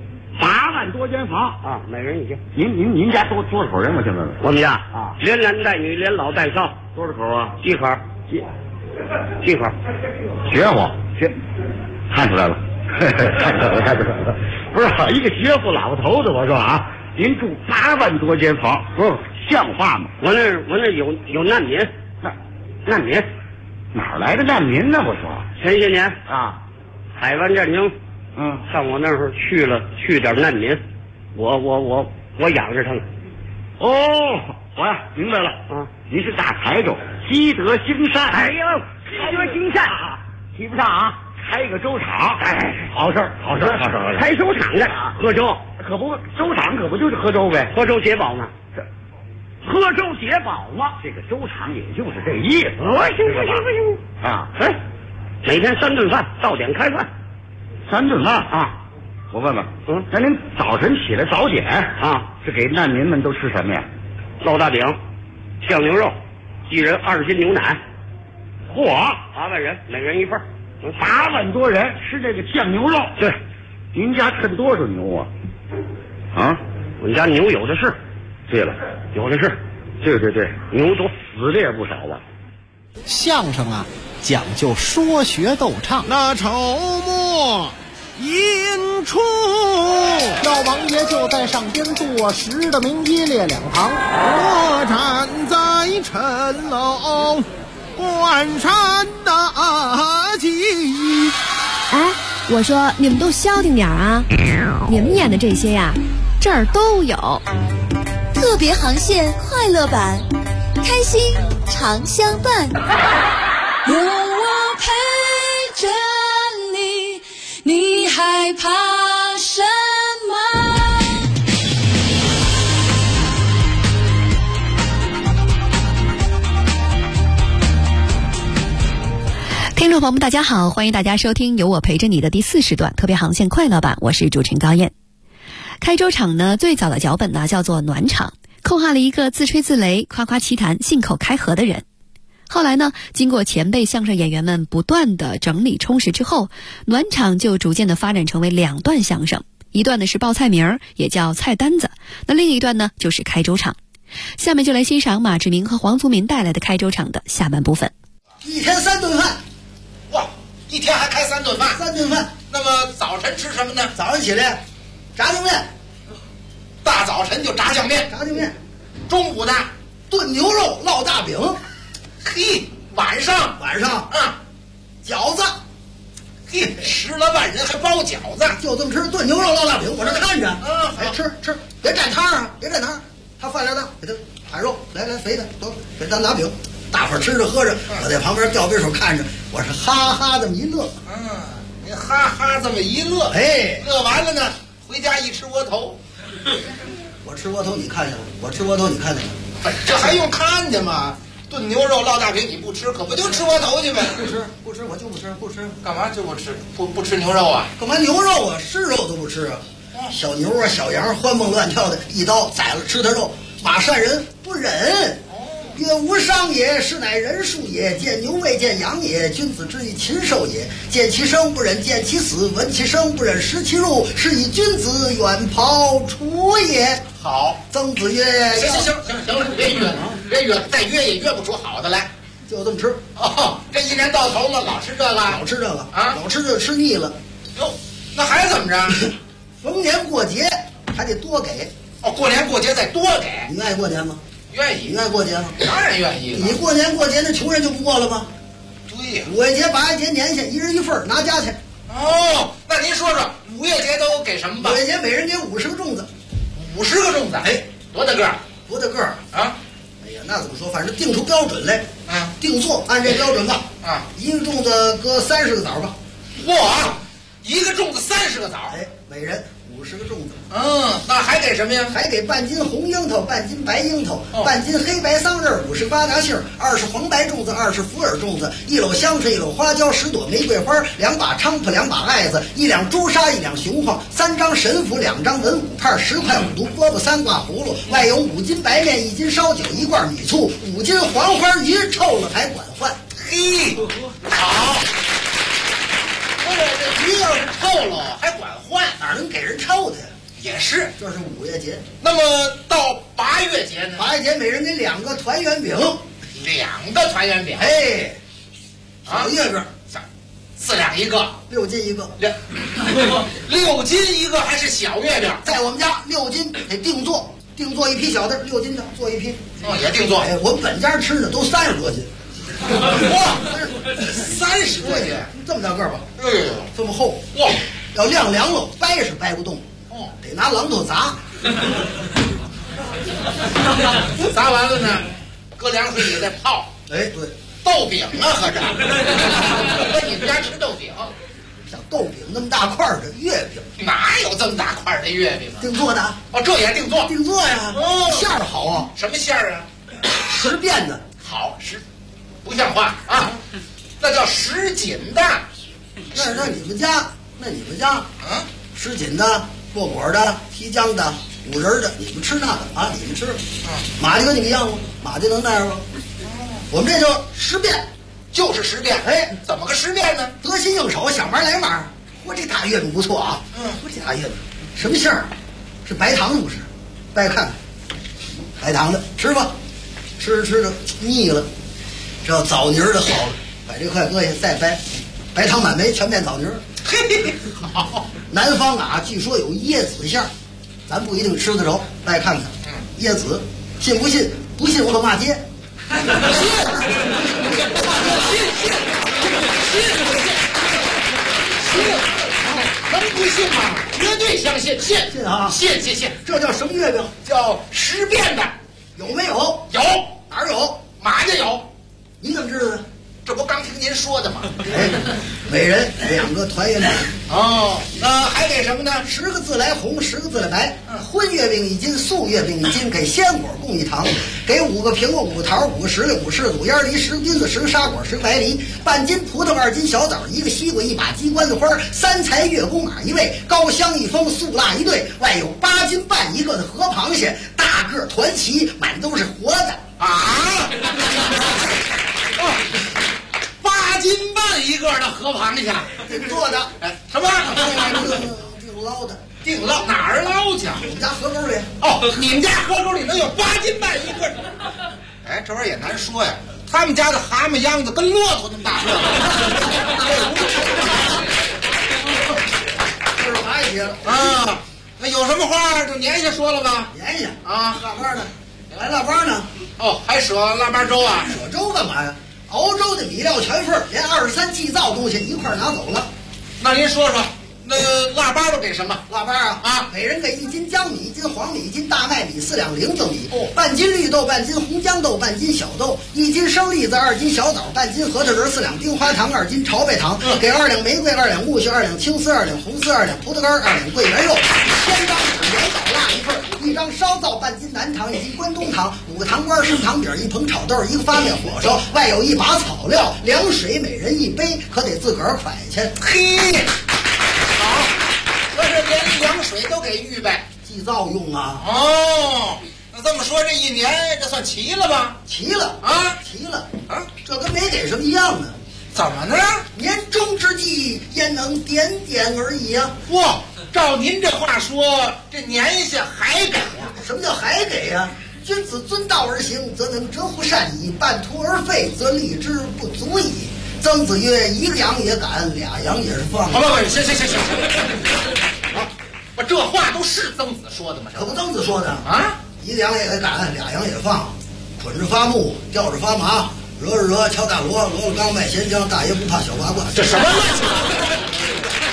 8万多间房啊，每人一间。 您家多少口人？我先问问。 我们家啊，连男带女，连老带少， 多少口啊 ？1口，1口。 学乎，看出来了，看出来了。不是一个学府老头子，我说啊，您住8万多间房，不是像话吗？ 我那有难民，难民哪儿来的难民呢？我说前些年啊， 海湾战争。上我那儿去点难民，我养着他们。 哦，我呀明白了啊，您是大财主，积德行善。 哎呦，积德行善提不上啊！ 开个粥厂，哎，好事儿。 开粥厂的喝粥， 可不粥厂可不就是喝粥呗？ 喝粥解饱吗？ 喝粥解饱吗？这个粥厂也就是这意思。 行啊！哎，每天3顿饭，到点开饭。 3顿饭啊！我问问，那您早晨起来早点啊，是给难民们都吃什么呀？ 烙大饼、酱牛肉，一人20斤牛奶。 嚯 ，8万人，每人1份 ，8万多人吃这个酱牛肉。 对， 您家趁多少牛啊？啊， 我们家牛有的是。 对了， 有的是。 对，牛都死的也不少了。 相声啊，讲究说学逗唱。 那筹末引出， 老王爷就在上边坐实的明一列两旁， 我站在城楼观山大景。 哎，我说你们都消停点啊！你们演的这些呀，这儿都有。 特别航线快乐版，开心常相伴。 有我陪着你，你害怕什么？ 听众朋友们，大家好，欢迎大家收听由我陪着你的第4时段特别航线快乐版，我是主持人高燕。开粥厂呢，最早的脚本呢叫做暖场，刻画了一个自吹自擂、夸夸其谈、信口开河的人。后来呢，经过前辈相声演员们不断的整理充实之后，暖场就逐渐的发展成为2段相声，一段呢是报菜名，也叫菜单子，那另一段呢就是开粥场。下面就来欣赏马志明和黄宗民带来的开粥场的下半部分。 一天3顿饭， 哇，一天还开3顿饭 ？3顿饭。 那么早晨吃什么呢？ 早上起来炸酱面， 大早晨就炸酱面。中午呢， 炖牛肉烙大饼。 嘿，晚上饺子。嘿，10来万人还包饺子， 就这么吃，炖牛肉烙大饼。我这看着，哎，吃，别蘸汤啊，别蘸汤。他饭量大，给他喊肉，来肥的，走，给咱拿饼。大伙儿吃着喝着，我在旁边吊杯手看着，我是哈哈这么一乐。 您哈哈这么一乐， 哎， 乐完了呢，回家一吃窝头。 我吃窝头你看见了？我吃窝头你看见了？ 这还用看见吗？炖牛肉烙大饼你不吃，可不就吃窝头去呗？ 不吃，我就不吃。 干嘛就不吃？不吃牛肉啊？ 干嘛牛肉啊？是肉都不吃啊？小牛啊，小羊欢蹦乱跳的，一刀宰了吃他肉，马善人不忍。曰无伤也，是乃人数也。见牛未见羊也，君子之以禽兽也。见其生不忍，见其死；闻其声不忍，食其肉，是以君子远庖厨也。 好， 曾子曰： 行了，别约，再约也约不出好的来， 就这么吃。 这一年到头了，老吃这个啊， 老吃这吃腻了。 哟，那还怎么着？ 逢年过节还得多给。 过年过节再多给。 你愿意过年吗？ 愿意。 你愿意过节吗？ 当然愿意了。 你过年过节，那穷人就不过了吗？ 对呀。 5月节、8月节、年下，一人1份，拿家去。 哦，那您说说五月节都给什么吧？ 五月节每人给50个粽子 ，50个粽子， 哎， 多大个儿？ 多大个儿啊？ 哎呀，那怎么说？反正定出标准来， 啊， 定做按这标准吧。 啊， 一个粽子搁30个枣吧。 嚯，一个粽子30个枣， 哎，每人50个粽子。 那还给什么呀？ 还给半斤红樱桃，半斤白樱桃，半斤黑白桑葚，50八达杏，20黄白粽子，20福耳粽子，1篓香椿，1篓花椒，10朵玫瑰花，2把菖蒲，2把艾子，1两朱砂，1两雄黄，3张神符，2张文武帕，10块5毒饽饽，3挂葫芦，外有5斤白面，1斤烧酒，1罐米醋，5斤黄花鱼，臭了还管换。 嘿，好。不是这鱼要是臭了还管换， 哪能给人臭的呀？ 也是， 这是五月节。 那么到8月节呢 ？8月节每人给2个团圆饼 ，2个团圆饼。 哎，小月饼 ，4两一个 ，6斤一个 ，6斤一个还是小月饼？ 在我们家6斤得定做一批小的，6斤的做一批。 也定做。 哎，我们本家吃的都30多斤。 哇，30多斤， 这么大个儿吧？ 哎呦， 这么厚哇！ 要晾凉了，掰是掰不动。得拿榔头砸。 砸完了呢，搁凉水里再泡。 哎，对， 豆饼啊，合着。搁你们家吃豆饼， 像豆饼那么大块的月饼， 哪有这么大块的月饼啊？ 定做的。 哦，这也定做。 定做呀。 哦， 馅儿好啊。 什么馅儿啊 ？10变的。 好10，不像话啊！那叫10锦的。 那你们家，什锦的。过果的、提浆的、五仁的，你们吃那个啊？你们吃，马的跟你们一样吗？马的能那样吗？我们这叫10变， 就是10变。 哎， 怎么个10变呢？ 得心应手，想法来嘛。我这大月饼不错啊。我这大月饼什么馅儿？是白糖的不是？掰看看，白糖的，吃吧。吃的腻了，这要枣泥的好了，把这块搁下再掰，白糖满没全变枣泥。 嘿，好。 南方啊，据说有椰子馅儿，咱不一定吃得着，来看看。椰子，信不信？不信我可骂街。 信，能不信吗？绝对相信，信啊， 信。 这叫什么月饼？ 叫10变的， 有没有？ 有， 哪儿有？ 马家有。 你怎么知道呢？ 这不刚听您说的吗？ 哎，每人2个团圆饼。 哦，还给什么呢 ？10个自来红，10个自来白。荤月饼1斤，素月饼1斤，给鲜果共1糖，给5个苹果，5个桃，5个石榴，5个柿子，5烟梨，10个金子，10个沙果，10个白梨，半斤葡萄，2斤小枣，1个西瓜，1把鸡冠子花，3才月宫马1位，高香1封，素腊1对，外有8斤半一个的活螃蟹，大个团旗，满都是活的啊！8斤半一个的河螃蟹， 定做的。 哎，什么？ 定捞的。 定捞哪儿捞去？ 我们家河沟里。 哦，你们家河沟里能有8斤半一个？哎，这玩意儿也难说呀。他们家的蛤蟆秧子跟骆驼那么大个。 这是蚂蚁了啊！那有什么话就年下说了吧？ 年下啊， 腊八呢？来腊八呢？ 哦，还舍腊八粥啊？ 舍粥干嘛呀？熬粥的米料全份，连23祭灶东西一块拿走了。 那您说说，那腊八都给什么？ 腊八啊，每人给1斤江米，1斤黄米，1斤大麦米，4两零子米，半斤绿豆，半斤红豇豆，半斤小豆，1斤生栗子，2斤小枣，半斤核桃仁，4两冰花糖，2斤潮白糖，给2两玫瑰，2两苜蓿，2两青丝，2两红丝，2两葡萄干，2两桂圆肉，千张纸元枣蜡1份，1张烧皂，半斤南糖，1斤关东糖，5个糖瓜生糖饼，1捧炒豆，1个发面火烧，外有1把草料，凉水每人1杯，可得自个儿蒯去。 嘿。好，这是连凉水都给预备， 祭灶用啊。 哦，那这么说，这1年这算齐了吧？ 齐了啊， 齐了啊，这跟没给什么一样呢。 怎么呢？ 年终之际，焉能点点而已啊！ 哇，照您这话说，这年下还给呀？ 什么叫还给呀？君子遵道而行，则能折乎善矣；半途而废，则立之不足矣。曾子曰：“1个羊也赶，2羊也是放。” 不，行，啊，不，这话都是曾子说的吗？ 可不，曾子说的啊 ！1个羊也赶，2羊也放，捆着发木，吊着发麻，惹，敲大锣，锣了钢，卖咸浆，大爷不怕小八卦。 这什么乱七八糟？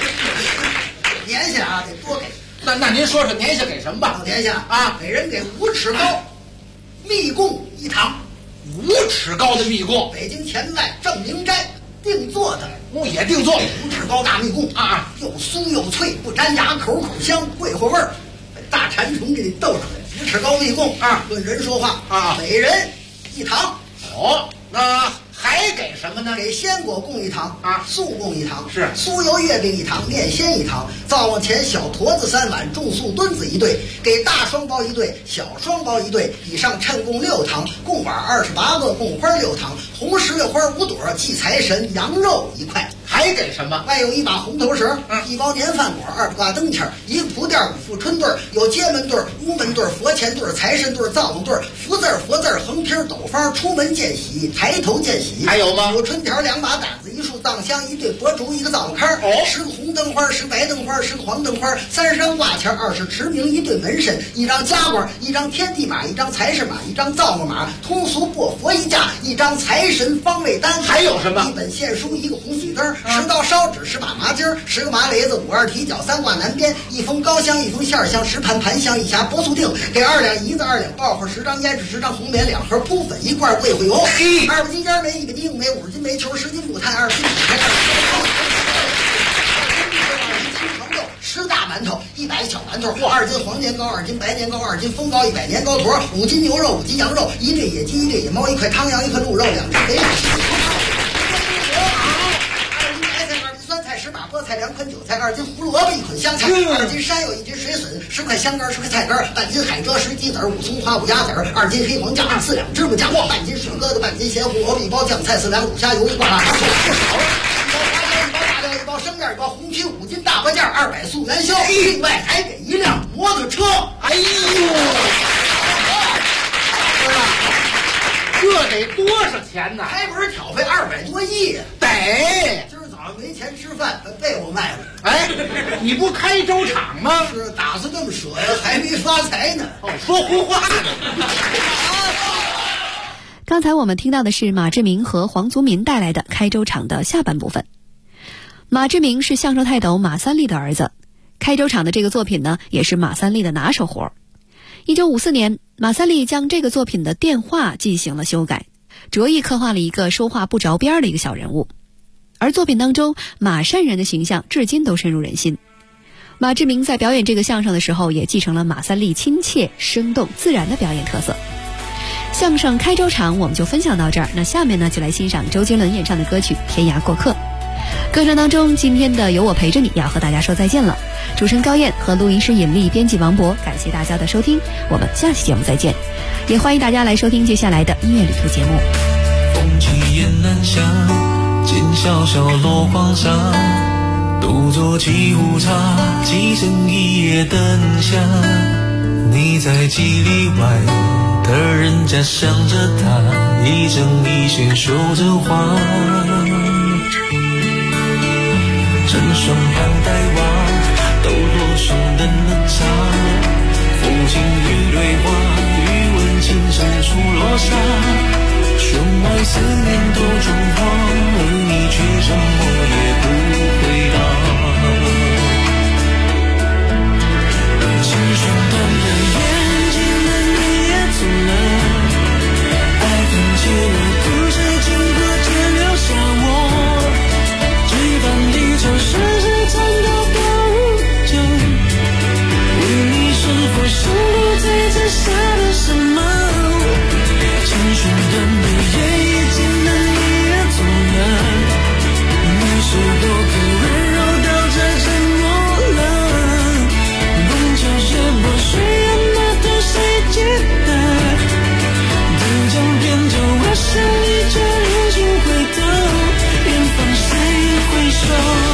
下啊得多给。 那您说说年下给什么吧？ 年下啊，每人给5尺高，蜜供1堂。 5尺高的蜜供， 北京前外正明斋定做的， 也定做5 尺高大蜜供啊，又酥又脆，不粘牙，口香，桂花味儿。大馋虫给你逗出来，5尺高蜜供啊，论人说话啊，每人1堂。 哦，那还给什么呢？ 给鲜果供1堂啊，素供1堂， 是酥油月饼1堂，面鲜1堂，灶王前小坨子3碗，重素墩子1对，给大双包1对，小双包1对，以上称供6堂，供碗28个，供花6堂，红石榴花5朵，祭财神，羊肉1块。 还给什么？ 外有1把红头绳，1包年饭果，2挂灯签，1个蒲垫，5副春对，有街门对、屋门对、佛前对、财神对、灶王对，福字佛字，横批斗方，出门见喜，抬头见喜。 还有吗？ 有春条2把杆子，1束藏香，1对佛烛，1个灶龛，10个红灯花，10白灯花，10个黄灯花，30张挂钱，20持名，1对门神，1张家官，1张天地马，1张财神马，1张灶王马，通俗过佛1架，1张财神方位单。 还有什么 ？1本线书，1个红喜灯，10道烧纸，10把麻筋，10个麻雷子，5二提脚，3挂南边，1封高香，1封馅香，10盘盘香，1匣柏素锭，给2两银子，2两爆花，10张胭脂，10张红棉，2盒铺粉，1罐桂花油，2把金尖梅，1把金木梅，50斤煤球，10斤木炭，20斤米10大馒头，100小馒头，2斤黄年糕，2斤白年糕，2斤风糕，100年糕坨，5斤牛肉，5斤羊肉，1对野鸡，1对野猫，1块汤羊，1块鹿肉，2只肥羊。酸菜10把菠菜，2捆韭菜，2斤胡萝卜，1捆香菜，2斤山药，1斤水笋，10块香干，10块菜干，半斤海蜇，10鸡子，5葱花，5鸭子，2斤黑黄酱，4两芝麻酱，半斤水疙瘩，半斤咸胡萝卜，1包酱菜，4两卤虾油，1罐辣椒，不少了。1包大料，1包生面，1包红皮，5斤大白酱，200素元宵，另外还给1辆摩托车。 哎呦，这得多少钱呢？ 开门挑费200多亿， 得。 今儿早上没钱吃饭，把被窝卖了。 哎，你不开粥厂吗？ 是打算这么舍呀，还没发财呢。 哦，说胡话呢。 刚才我们听到的是马志明和黄祖民带来的开粥厂的下半部分。马志明是相声泰斗马三立的儿子，开粥厂的这个作品呢，也是马三立的拿手活。1954年，马三立将这个作品的电话进行了修改，着意刻画了一个说话不着边的一个小人物。而作品当中，马善人的形象至今都深入人心。马志明在表演这个相声的时候，也继承了马三立亲切、生动、自然的表演特色。相声开粥厂我们就分享到这儿，那下面呢，就来欣赏周杰伦演唱的歌曲《天涯过客》。歌声当中，今天的有我陪着你要和大家说再见了。主持人高燕和录音师尹丽，编辑王博，感谢大家的收听，我们下期节目再见。也欢迎大家来收听接下来的音乐旅途节目。 风起雁南下，见小小落黄沙，独坐沏壶茶，寄身一夜灯下。你在几里外的人家想着他，一针一线绣着花。成双盘黛袜，抖落双灯的茶，抚琴与对话，余闻琴声处落下。弦外思念都中华，而你却什么也不回答。清霜淡的眼睛的你也走了，爱恨结了，不知经过只留下我。这般离愁世事缠绕多久？问你是否心不在这下了什么？青春的美也已经能你也走了，你是否可温柔到这沉默了？拱桥斜坡水岸码头谁记得？渡江边就我想你这人情回头，远方谁回首？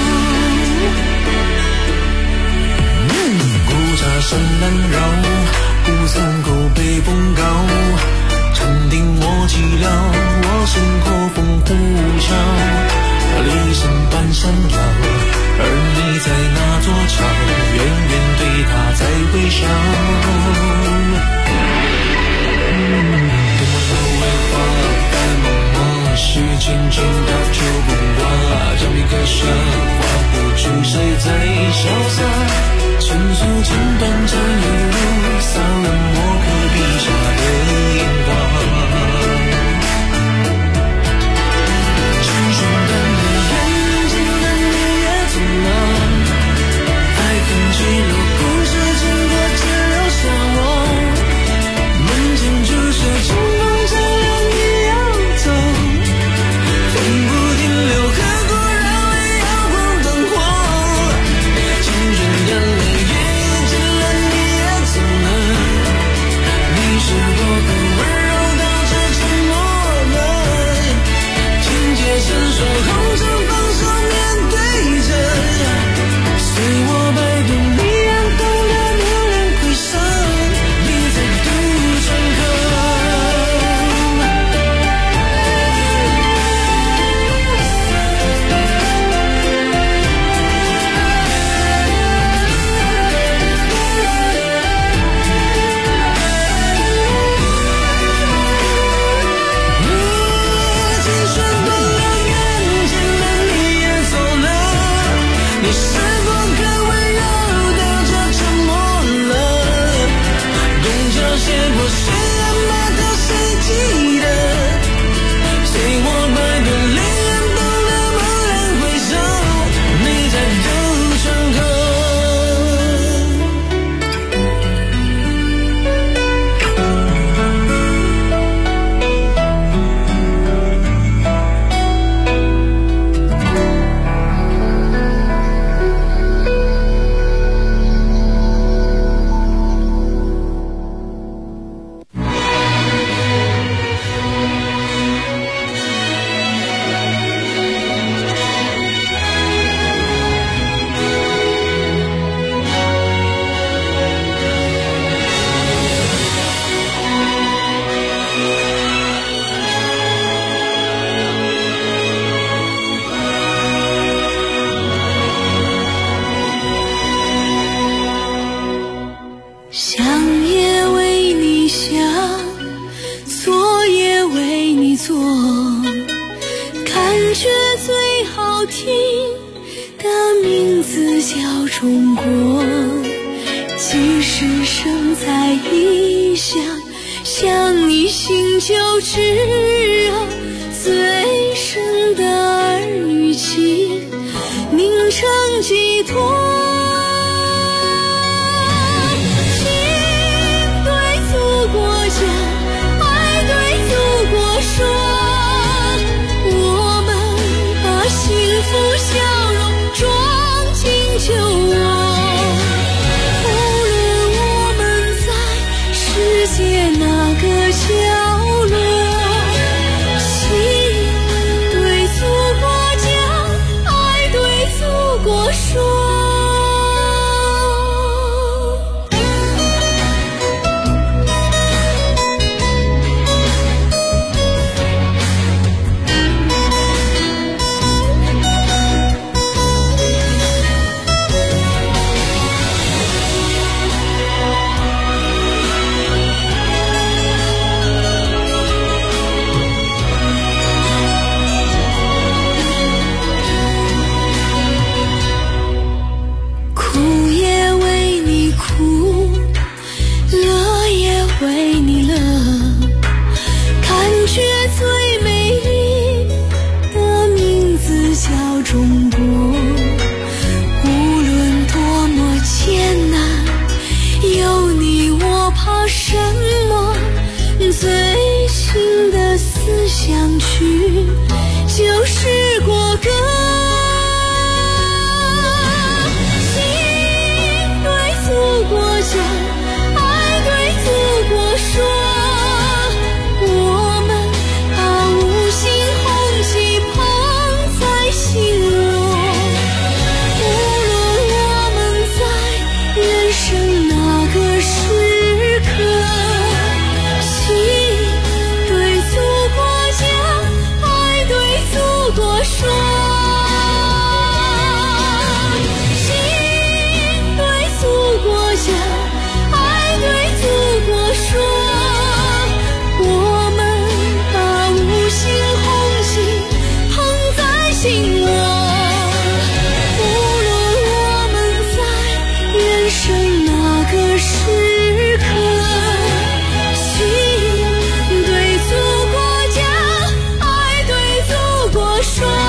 古茶山难绕，古三口北风高，禅定我寂寥，我身后风呼啸，离身半山腰，而你在那座桥，远远对他在微笑。多少为花该茫茫，是千千道秋风刮，将你刻下，画不出谁在潇洒。 一座感觉最好听的名字叫中国，即使生在异乡，想你心就炙热，最深的儿女情凝成寄托。笑容装进酒窝，无论我们在世界哪个角落，心对祖国讲，爱对祖国说。最新的思想曲就是国歌，心对祖国讲，爱对祖国说，我们把五星红旗捧在心窝，无论我们在人生哪个时刻，说，心对祖国讲，爱对祖国说，我们把五星红旗捧在心窝，无论我们在人生哪个时刻，心对祖国讲，爱对祖国说。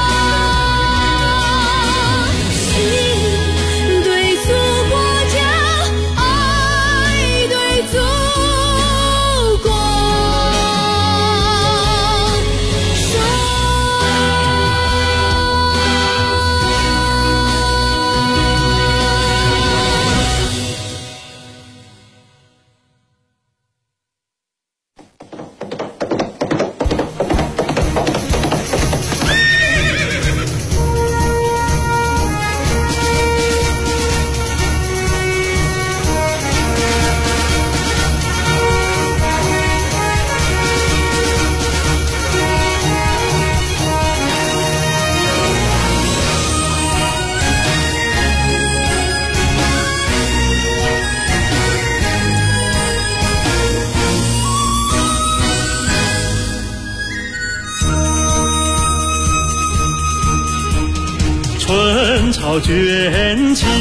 春潮卷起，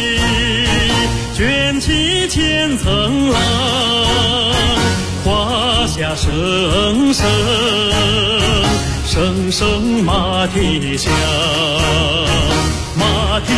卷起千层浪，华夏声声，声声马蹄响。